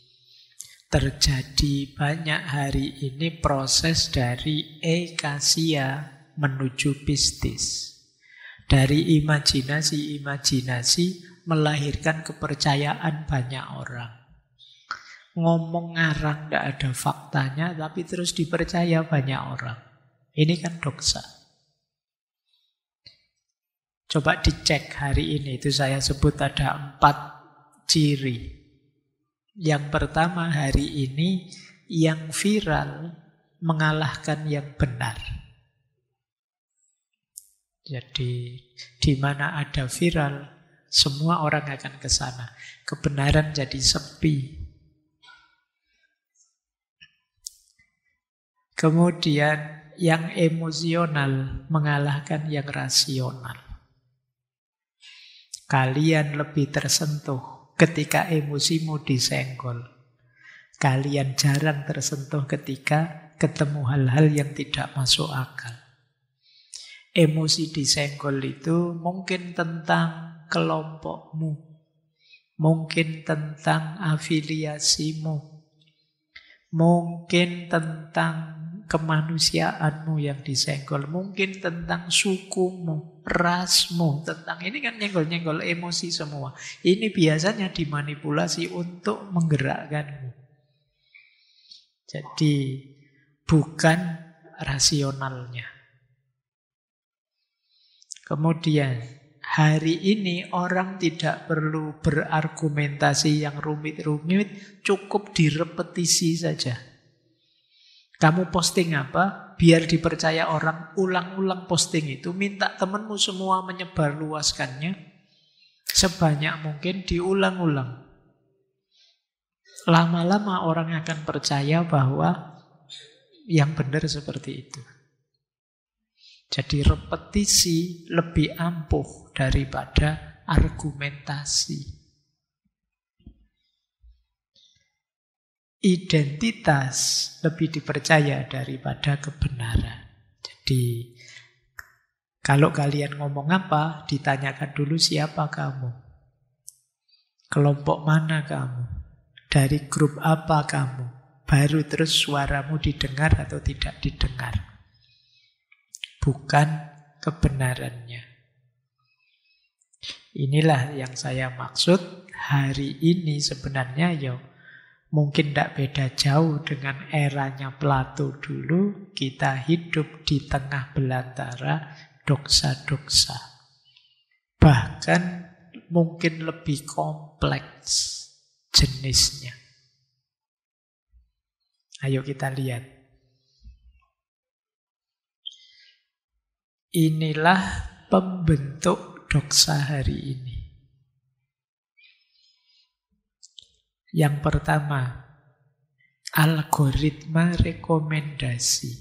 [SPEAKER 1] terjadi banyak hari ini proses dari ekasia menuju pistis. Dari imajinasi-imajinasi melahirkan kepercayaan banyak orang. Ngomong ngarang tidak ada faktanya, tapi terus dipercaya banyak orang. Ini kan doksa. Coba dicek hari ini, itu saya sebut ada 4 ciri. Yang pertama hari ini, yang viral mengalahkan yang benar. Jadi di mana ada viral, semua orang akan ke sana. Kebenaran jadi sepi. Kemudian yang emosional mengalahkan yang rasional. Kalian lebih tersentuh ketika emosimu disenggol. Kalian jarang tersentuh ketika ketemu hal-hal yang tidak masuk akal. Emosi disenggol itu mungkin tentang kelompokmu, mungkin tentang afiliasimu, mungkin tentang kemanusiaanmu yang disenggol, mungkin tentang sukumu, rasmu, tentang ini kan nyenggol-nyenggol emosi semua. Ini biasanya dimanipulasi untuk menggerakkanmu. Jadi bukan rasionalnya. Kemudian hari ini orang tidak perlu berargumentasi yang rumit-rumit, cukup direpetisi saja. Kamu posting apa? Biar dipercaya orang, ulang-ulang posting itu. Minta temanmu semua menyebarluaskannya. Sebanyak mungkin diulang-ulang. Lama-lama orang akan percaya bahwa yang benar seperti itu. Jadi repetisi lebih ampuh daripada argumentasi. Identitas lebih dipercaya daripada kebenaran. Jadi kalau kalian ngomong apa, ditanyakan dulu siapa kamu, kelompok mana kamu, dari grup apa kamu, baru terus suaramu didengar atau tidak didengar. Bukan kebenarannya. Inilah yang saya maksud hari ini sebenarnya mungkin tidak beda jauh dengan eranya Plato dulu. Kita hidup di tengah belantara doksa-doksa. Bahkan mungkin lebih kompleks jenisnya. Ayo kita lihat. Inilah pembentuk doksa hari ini. Yang pertama, algoritma rekomendasi.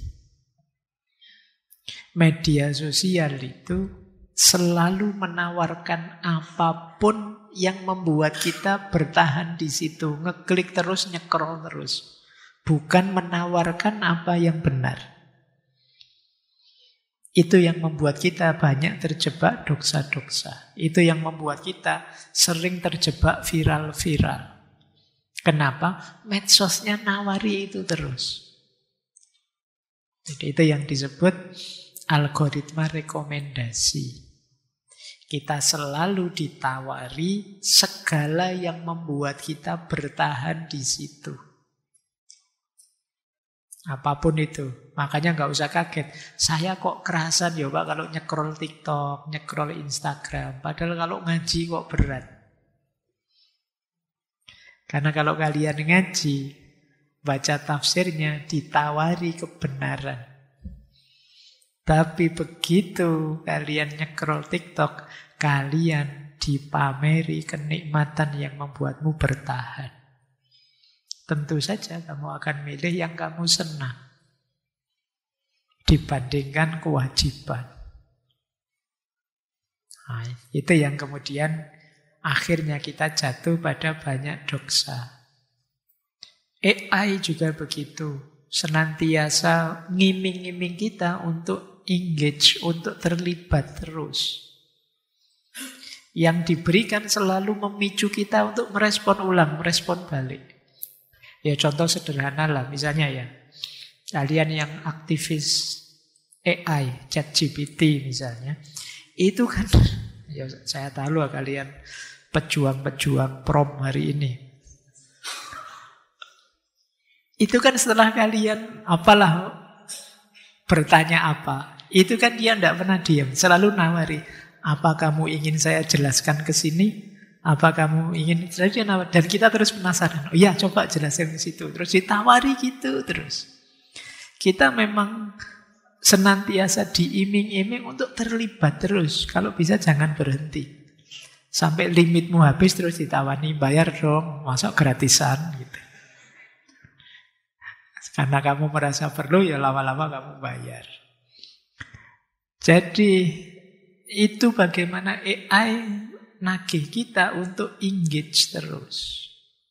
[SPEAKER 1] Media sosial itu selalu menawarkan apapun yang membuat kita bertahan di situ, ngeklik terus, nyekrol terus. Bukan menawarkan apa yang benar. Itu yang membuat kita banyak terjebak dosa-dosa. Itu yang membuat kita sering terjebak viral-viral. Kenapa? Medsosnya nawari itu terus. Jadi itu yang disebut algoritma rekomendasi. Kita selalu ditawari segala yang membuat kita bertahan di situ. Apapun itu. Makanya nggak usah kaget. Saya kok kerasan ya Pak kalau nyekrol TikTok, nyekrol Instagram. Padahal kalau ngaji kok berat. Karena kalau kalian ngaji, baca tafsirnya, ditawari kebenaran. Tapi begitu kalian nyekrol TikTok, kalian dipameri kenikmatan yang membuatmu bertahan. Tentu saja kamu akan milih yang kamu senang dibandingkan kewajiban. Nah, itu yang kemudian akhirnya kita jatuh pada banyak dosa. AI juga begitu, senantiasa ngiming-ngiming kita untuk engage, untuk terlibat terus. Yang diberikan selalu memicu kita untuk merespon ulang, merespon balik. Ya contoh sederhana lah, misalnya ya, kalian yang aktivis AI, ChatGPT misalnya, itu kan, ya saya tahu lah kalian pejuang-pejuang prom hari ini. Itu kan setelah kalian, apalah, bertanya apa, itu kan dia tidak pernah diam, selalu nawari, apa kamu ingin saya jelaskan ke sini? Apa kamu ingin, dan kita terus penasaran, oh iya coba jelaskan ke situ, terus ditawari gitu terus. Kita memang senantiasa diiming-iming untuk terlibat terus, kalau bisa jangan berhenti. Sampai limitmu habis terus ditawani, bayar dong, masuk gratisan gitu. Karena kamu merasa perlu, ya lama-lama kamu bayar. Jadi itu bagaimana AI nagih kita untuk engage terus.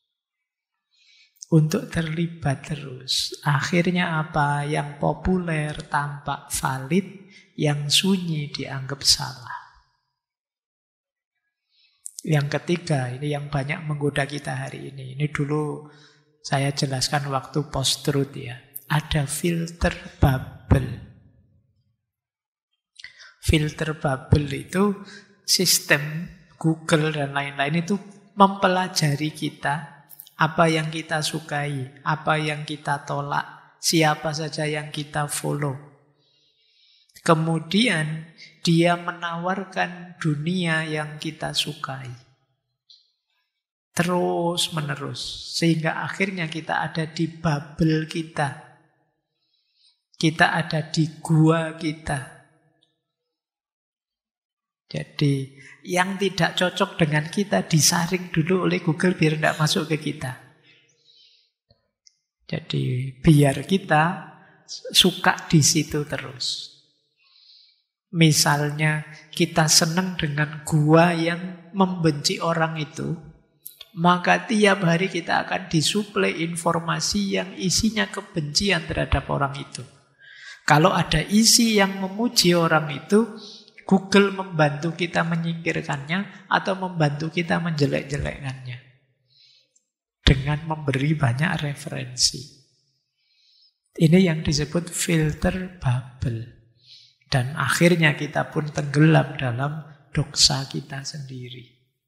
[SPEAKER 1] Untuk terlibat terus. Akhirnya apa? Yang populer tampak valid, yang sunyi dianggap salah. Yang ketiga, ini yang banyak menggoda kita hari ini. Ini dulu saya jelaskan waktu post-truth ya. Ada filter bubble. Filter bubble itu sistem Google dan lain-lain itu mempelajari kita, apa yang kita sukai, apa yang kita tolak, siapa saja yang kita follow. Kemudian dia menawarkan dunia yang kita sukai. Terus menerus. Sehingga akhirnya kita ada di bubble kita. Kita ada di gua kita. Jadi yang tidak cocok dengan kita disaring dulu oleh Google biar tidak masuk ke kita. Jadi biar kita suka di situ terus. Misalnya kita senang dengan gua yang membenci orang itu, maka tiap hari kita akan disuplai informasi yang isinya kebencian terhadap orang itu. Kalau ada isi yang memuji orang itu, Google membantu kita menyingkirkannya atau membantu kita menjelek-jelekkannya dengan memberi banyak referensi. Ini yang disebut filter bubble. Dan akhirnya kita pun tenggelam dalam dosa kita sendiri.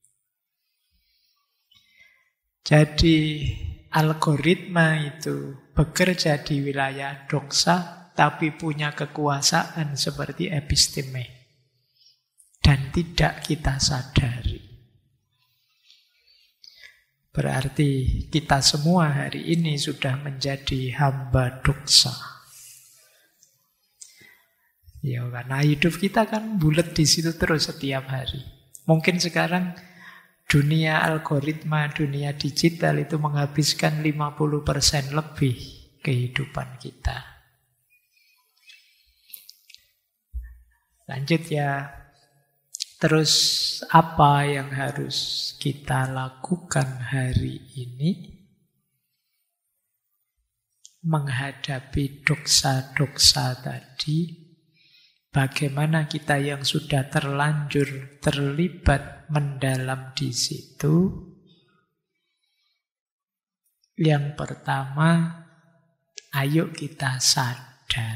[SPEAKER 1] Jadi algoritma itu bekerja di wilayah dosa tapi punya kekuasaan seperti episteme. Dan tidak kita sadari. Berarti kita semua hari ini sudah menjadi hamba dosa. Ya, karena hidup kita kan bulat di situ terus setiap hari. Mungkin sekarang dunia algoritma, dunia digital itu menghabiskan 50% lebih kehidupan kita. Lanjut ya. Terus apa yang harus kita lakukan hari ini menghadapi dosa-dosa tadi? Bagaimana kita yang sudah terlanjur terlibat mendalam di situ? Yang pertama, ayo kita sadar.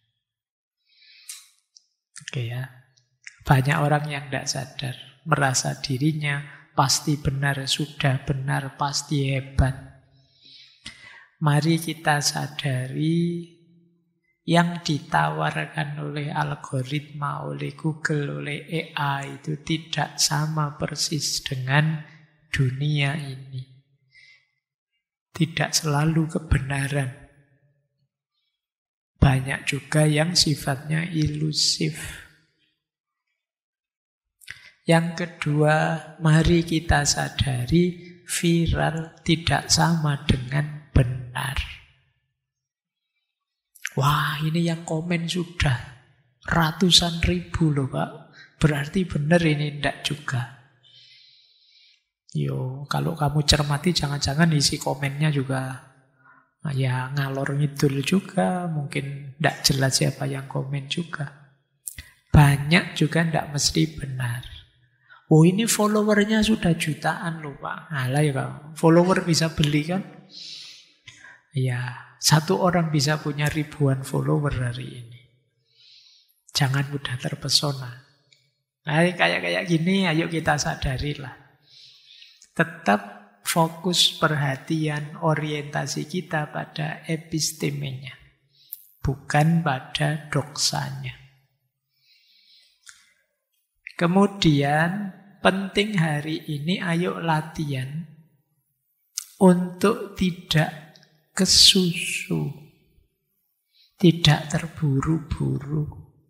[SPEAKER 1] Oke ya. Banyak orang yang tidak sadar, merasa dirinya pasti benar, sudah benar, pasti hebat. Mari kita sadari yang ditawarkan oleh algoritma, oleh Google, oleh AI itu tidak sama persis dengan dunia ini. Tidak selalu kebenaran. Banyak juga yang sifatnya ilusif. Yang kedua, mari kita sadari viral tidak sama dengan benar. Wah, ini yang komen sudah ratusan ribu loh Pak. Berarti benar ini, enggak juga. Yo, kalau kamu cermati jangan-jangan isi komennya juga ya ngalor ngidul juga. Mungkin enggak jelas siapa yang komen juga. Banyak juga enggak mesti benar. Oh, ini followernya sudah jutaan loh Pak. Alah ya Pak, follower bisa beli kan? Ya, satu orang bisa punya ribuan follower hari ini. Jangan mudah terpesona. Nah, kayak gini, ayo kita sadarilah. Tetap fokus perhatian, orientasi kita pada epistemenya, bukan pada doksanya. Kemudian, penting hari ini ayo latihan untuk tidak kesusu, tidak terburu-buru.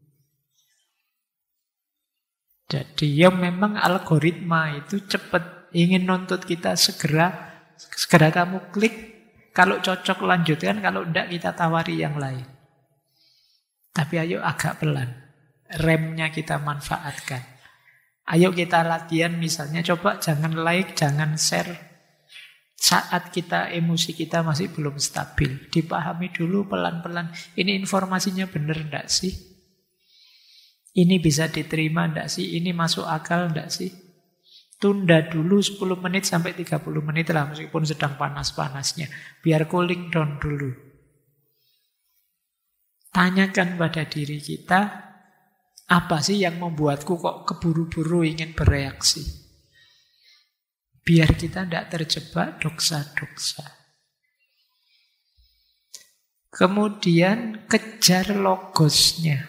[SPEAKER 1] Jadi ya memang algoritma itu cepat, ingin nuntut kita segera kamu klik, kalau cocok lanjutkan, kalau enggak kita tawari yang lain. Tapi ayo agak pelan, remnya kita manfaatkan. Ayo kita latihan misalnya, coba jangan like, jangan share saat kita emosi kita masih belum stabil. Dipahami dulu pelan-pelan. Ini informasinya benar enggak sih? Ini bisa diterima enggak sih? Ini masuk akal enggak sih? Tunda dulu 10 menit sampai 30 menit lah, meskipun sedang panas-panasnya. Biar cooling down dulu. Tanyakan pada diri kita, apa sih yang membuatku kok keburu-buru ingin bereaksi? Biar kita tidak terjebak doksa-doksa. Kemudian kejar logosnya.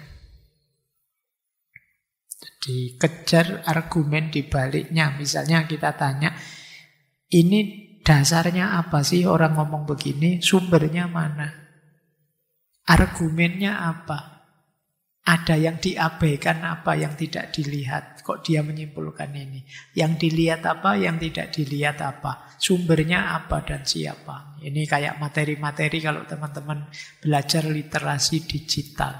[SPEAKER 1] Jadi kejar argumen di baliknya. Misalnya kita tanya, ini dasarnya apa sih orang ngomong begini? Sumbernya mana? Argumennya apa? Ada yang diabaikan apa, yang tidak dilihat. Kok dia menyimpulkan ini? Yang dilihat apa, yang tidak dilihat apa. Sumbernya apa dan siapa. Ini kayak materi-materi kalau teman-teman belajar literasi digital.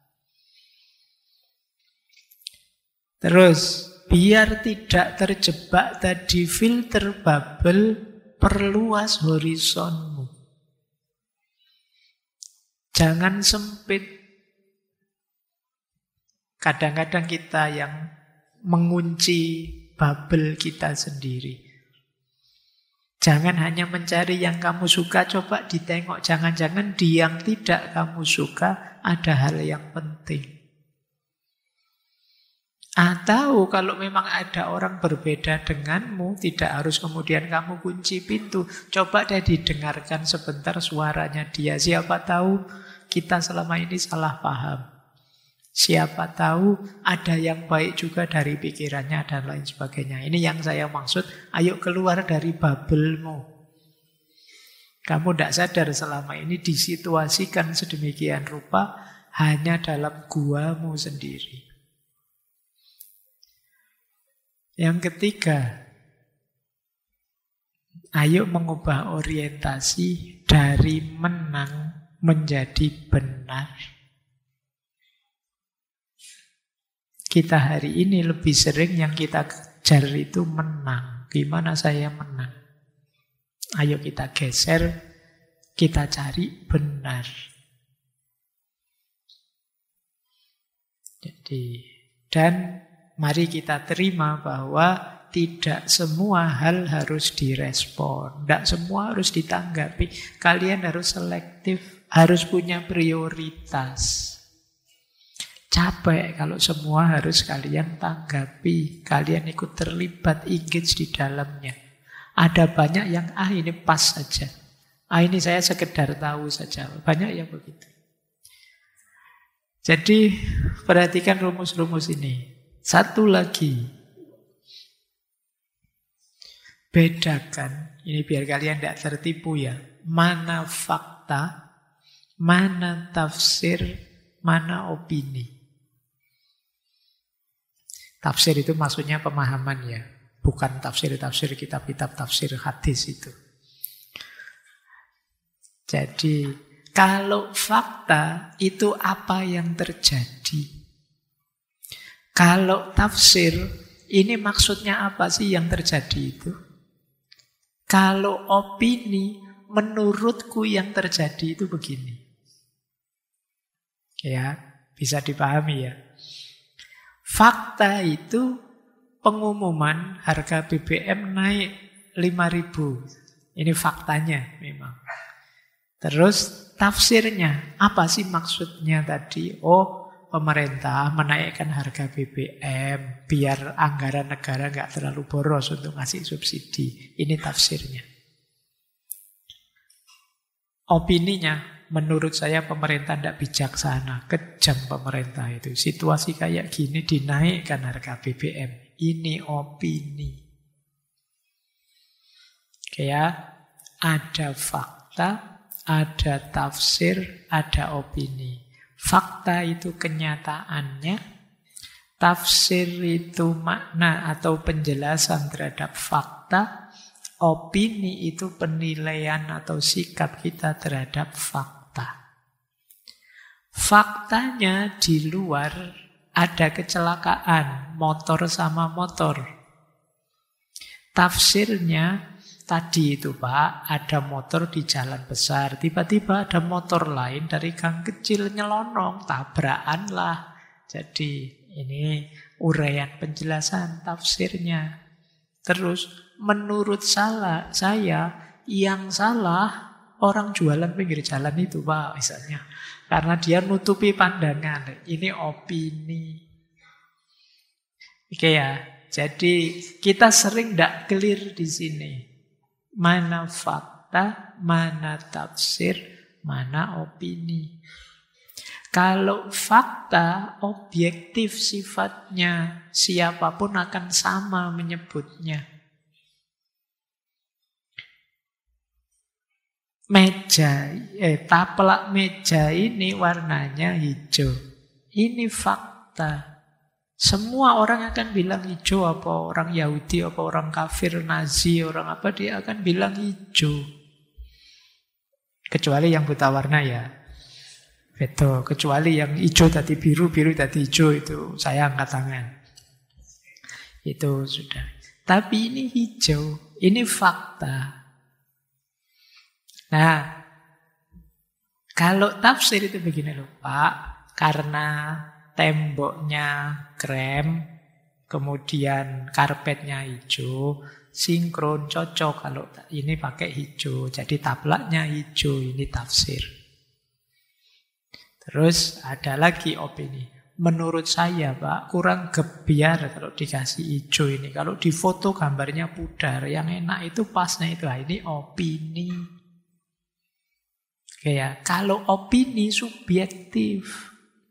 [SPEAKER 1] Terus, biar tidak terjebak tadi filter bubble, perluas horizonmu. Jangan sempit. Kadang-kadang kita yang mengunci bubble kita sendiri. Jangan hanya mencari yang kamu suka, coba ditengok. Jangan-jangan di yang tidak kamu suka ada hal yang penting. Atau kalau memang ada orang berbeda denganmu, tidak harus kemudian kamu kunci pintu. Coba deh didengarkan sebentar suaranya dia. Siapa tahu kita selama ini salah paham. Siapa tahu ada yang baik juga dari pikirannya dan lain sebagainya. Ini yang saya maksud, ayo keluar dari bubble-mu. Kamu tidak sadar selama ini disituasikan sedemikian rupa hanya dalam guamu sendiri. Yang ketiga, ayo mengubah orientasi dari menang menjadi benar. Kita hari ini lebih sering yang kita kejar itu menang. Gimana saya menang? Ayo kita geser, kita cari benar. Jadi, dan mari kita terima bahwa tidak semua hal harus direspon, tidak semua harus ditanggapi. Kalian harus selektif, harus punya prioritas. Capek kalau semua harus kalian tanggapi, kalian ikut terlibat, engage di dalamnya. Ada banyak yang ini pas saja, ini saya sekedar tahu saja. Banyak yang begitu. Jadi perhatikan rumus-rumus ini. Satu lagi, bedakan, ini biar kalian tidak tertipu ya, mana fakta, mana tafsir, mana opini. Tafsir itu maksudnya pemahaman ya, bukan tafsir-tafsir kitab-kitab tafsir hadis itu. Jadi, kalau fakta itu apa yang terjadi. Kalau tafsir, ini maksudnya apa sih yang terjadi itu. Kalau opini, menurutku yang terjadi itu begini. Ya, bisa dipahami ya. Fakta itu pengumuman harga BBM naik 5.000. Ini faktanya memang. Terus tafsirnya, apa sih maksudnya tadi? Oh, pemerintah menaikkan harga BBM biar anggaran negara nggak terlalu boros untuk ngasih subsidi. Ini tafsirnya. Opininya, menurut saya pemerintah tidak bijaksana, kejam pemerintah itu. Situasi kayak gini dinaikkan harga BBM. Ini opini. Kayak ada fakta, ada tafsir, ada opini. Fakta itu kenyataannya, tafsir itu makna atau penjelasan terhadap fakta, opini itu penilaian atau sikap kita terhadap fakta. Faktanya di luar ada kecelakaan, motor sama motor. Tafsirnya tadi itu Pak, ada motor di jalan besar, tiba-tiba ada motor lain dari gang kecil nyelonong, tabrakan lah. Jadi ini uraian penjelasan tafsirnya. Terus menurut saya yang salah orang jualan pinggir jalan itu Pak, misalnya. Karena dia nutupi pandangan. Ini opini. Oke ya, jadi kita sering tidak clear di sini. Mana fakta, mana tafsir, mana opini. Kalau fakta objektif sifatnya, siapapun akan sama menyebutnya. Taplak meja ini warnanya hijau. Ini fakta. Semua orang akan bilang hijau, apa orang Yahudi, apa orang kafir, Nazi, orang apa, dia akan bilang hijau. Kecuali yang buta warna ya. Betul, kecuali yang hijau tadi biru, biru tadi hijau, itu saya angkat tangan. Itu sudah. Tapi ini hijau, ini fakta. Nah, kalau tafsir itu begini loh Pak, karena temboknya krem, kemudian karpetnya hijau, sinkron, cocok kalau ini pakai hijau. Jadi taplaknya hijau, ini tafsir. Terus ada lagi opini. Menurut saya Pak, kurang gebiar kalau dikasih hijau ini. Kalau di foto gambarnya pudar, yang enak itu pasnya itu. Nah, ini opini. Kayak kalau opini subjektif.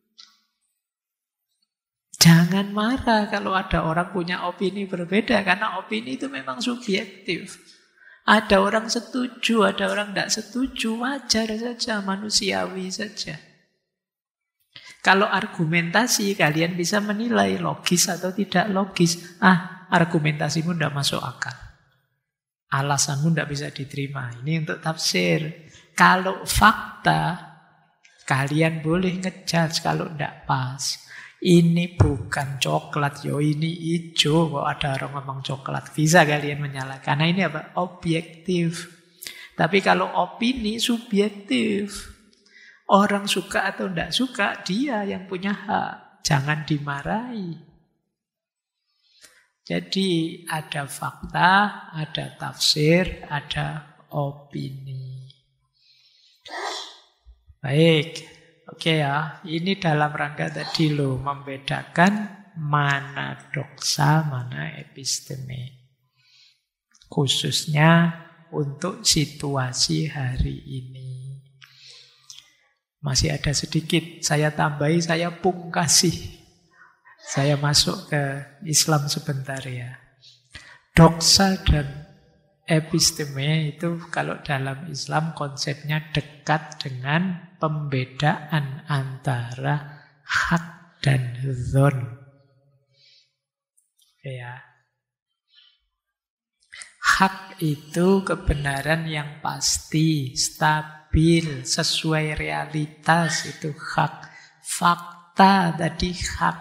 [SPEAKER 1] Jangan marah kalau ada orang punya opini berbeda, karena opini itu memang subjektif. Ada orang setuju, ada orang tidak setuju, wajar saja, manusiawi saja. Kalau argumentasi, kalian bisa menilai logis atau tidak logis. Argumentasimu tidak masuk akal. Alasanmu tidak bisa diterima. Ini untuk tafsir. Kalau fakta, kalian boleh ngejudge kalau tidak pas. Ini bukan coklat, ini hijau. Kok ada orang ngomong coklat, bisa kalian menyalahkan. Karena ini apa? Objektif. Tapi kalau opini subjektif. Orang suka atau tidak suka, dia yang punya hak. jangan dimarahi. Jadi ada fakta, ada tafsir, ada opini. Baik, oke ya. Ini dalam rangka tadi loh, membedakan mana doksa, mana episteme. Khususnya untuk situasi hari ini. Masih ada sedikit, saya tambahi, saya pungkasi. Saya masuk ke Islam sebentar ya. Doksa dan episteme itu kalau dalam Islam konsepnya dekat dengan pembedaan antara hak dan dzon. Ya. Hak itu kebenaran yang pasti, stabil, sesuai realitas, itu hak. Fakta tadi hak.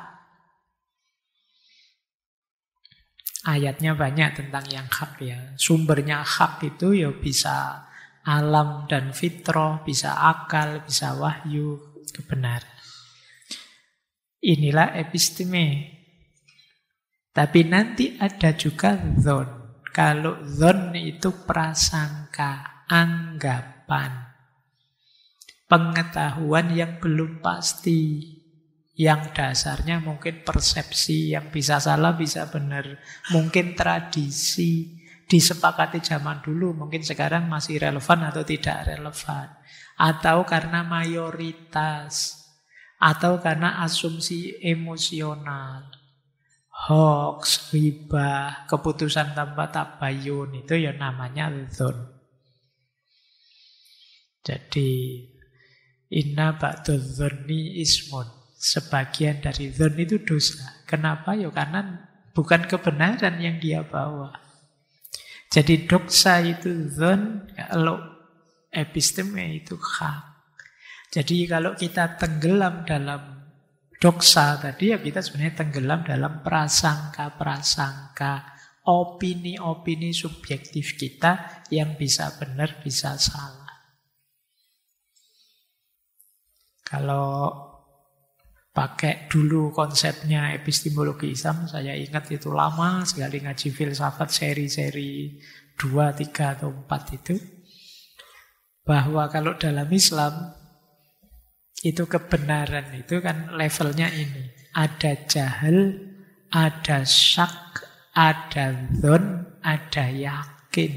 [SPEAKER 1] Ayatnya banyak tentang yang hak ya. Sumbernya hak itu ya bisa alam dan fitrah, bisa akal, bisa wahyu, kebenaran. Inilah episteme. Tapi nanti ada juga dzon. Kalau dzon itu prasangka, anggapan, pengetahuan yang belum pasti, yang dasarnya mungkin persepsi, yang bisa salah, bisa benar, mungkin tradisi, disepakati zaman dulu, mungkin sekarang masih relevan atau tidak relevan, atau karena mayoritas, atau karena asumsi emosional. Hoax, ghibah, keputusan tanpa tabayun, itu ya namanya dzon. Jadi inna ba'dadz dzonni ismun. Sebagian dari dzon itu dosa. Kenapa? Ya karena bukan kebenaran yang dia bawa. Jadi doksa itu dzon, kalau episteme itu hak. Jadi kalau kita tenggelam dalam doksa tadi, ya kita sebenarnya tenggelam dalam prasangka-prasangka, opini-opini subjektif kita yang bisa benar, bisa salah. Kalau pakai dulu konsepnya epistemologi Islam, saya ingat itu lama sekali ngaji filsafat seri-seri 2, 3, atau 4 itu, bahwa kalau dalam Islam itu kebenaran itu kan levelnya ini. Ada jahil, ada syak, ada dzon, ada yakin.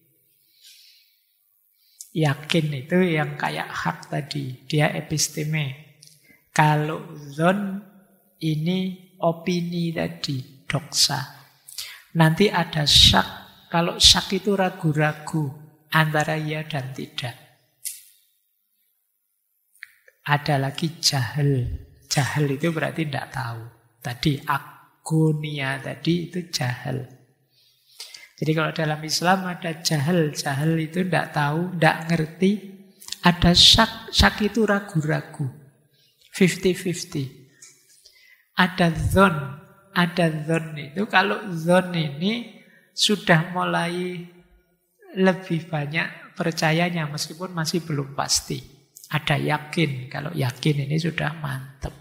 [SPEAKER 1] Yakin itu yang kayak hak tadi, dia episteme. Kalau dzon ini opini tadi, doksa. Nanti ada syak. Kalau syak itu ragu-ragu antara ya dan tidak. Ada lagi jahil. Jahil itu berarti tidak tahu. Tadi agonia tadi itu jahil. Jadi kalau dalam Islam ada jahil. Jahil itu tidak tahu, tidak ngerti. Ada syak. Syak itu ragu-ragu. 50-50. Ada dzon. Ada dzon itu, kalau dzon ini sudah mulai lebih banyak percayanya meskipun masih belum pasti. Ada yakin, kalau yakin ini sudah mantap.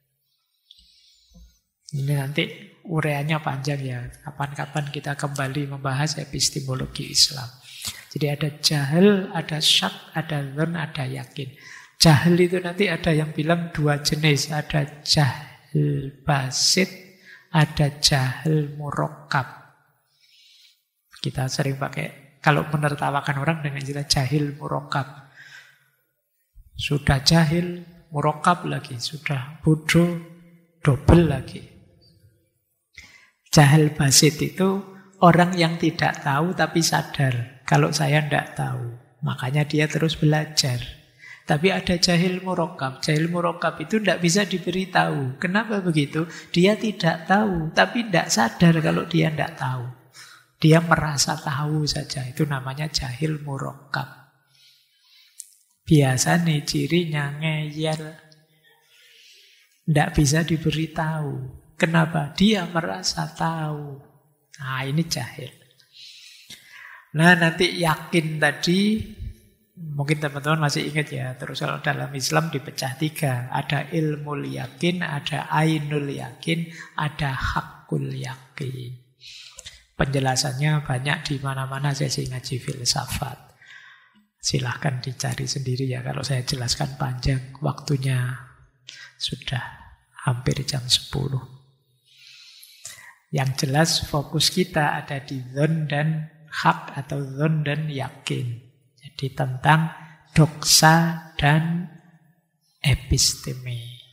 [SPEAKER 1] Ini nanti ureannya panjang ya. Kapan-kapan kita kembali membahas epistemologi Islam. Jadi ada jahil, ada syak, ada dzon, ada yakin. Jahil itu nanti ada yang bilang dua jenis. Ada jahil basit, ada jahil murakkab. Kita sering pakai, kalau menertawakan orang dengan istilah jahil murakkab. Sudah jahil, murakkab lagi. Sudah bodoh, double lagi. Jahil basit itu orang yang tidak tahu tapi sadar. Kalau saya tidak tahu, makanya dia terus belajar. Tapi ada jahil murakkab. Jahil murakkab itu tidak bisa diberitahu. Kenapa begitu? Dia tidak tahu, tapi tidak sadar kalau dia tidak tahu. Dia merasa tahu saja. Itu namanya jahil murakkab. Biasa nih cirinya ngeyel. Tidak bisa diberitahu. Kenapa? Dia merasa tahu. Nah ini jahil. Nah nanti yakin tadi, Mungkin teman-teman masih ingat ya, terus kalau dalam Islam dipecah 3. Ada ilmul yakin, ada ainul yakin, ada hakul yakin. Penjelasannya banyak di mana-mana sesi ngaji filsafat. Silahkan dicari sendiri ya, kalau saya jelaskan panjang, waktunya sudah hampir jam 10. Yang jelas fokus kita ada di dzon dan hak atau dzon dan yakin. Jadi tentang doksa dan episteme.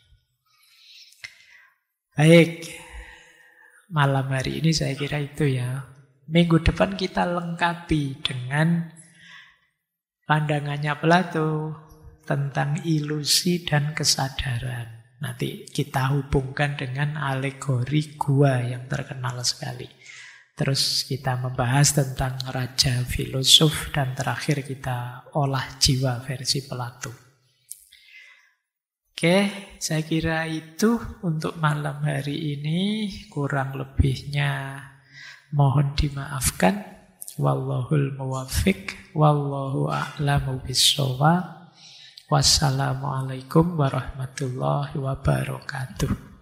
[SPEAKER 1] Baik, malam hari ini saya kira itu ya. Minggu depan kita lengkapi dengan pandangannya Plato tentang ilusi dan kesadaran. Nanti kita hubungkan dengan alegori gua yang terkenal sekali. Terus kita membahas tentang raja filosof dan terakhir kita olah jiwa versi Plato. Oke, saya kira itu untuk malam hari ini. Kurang lebihnya mohon dimaafkan. Wallahul muwaffiq, wallahu a'lamu bissawab. Wassalamualaikum warahmatullahi wabarakatuh.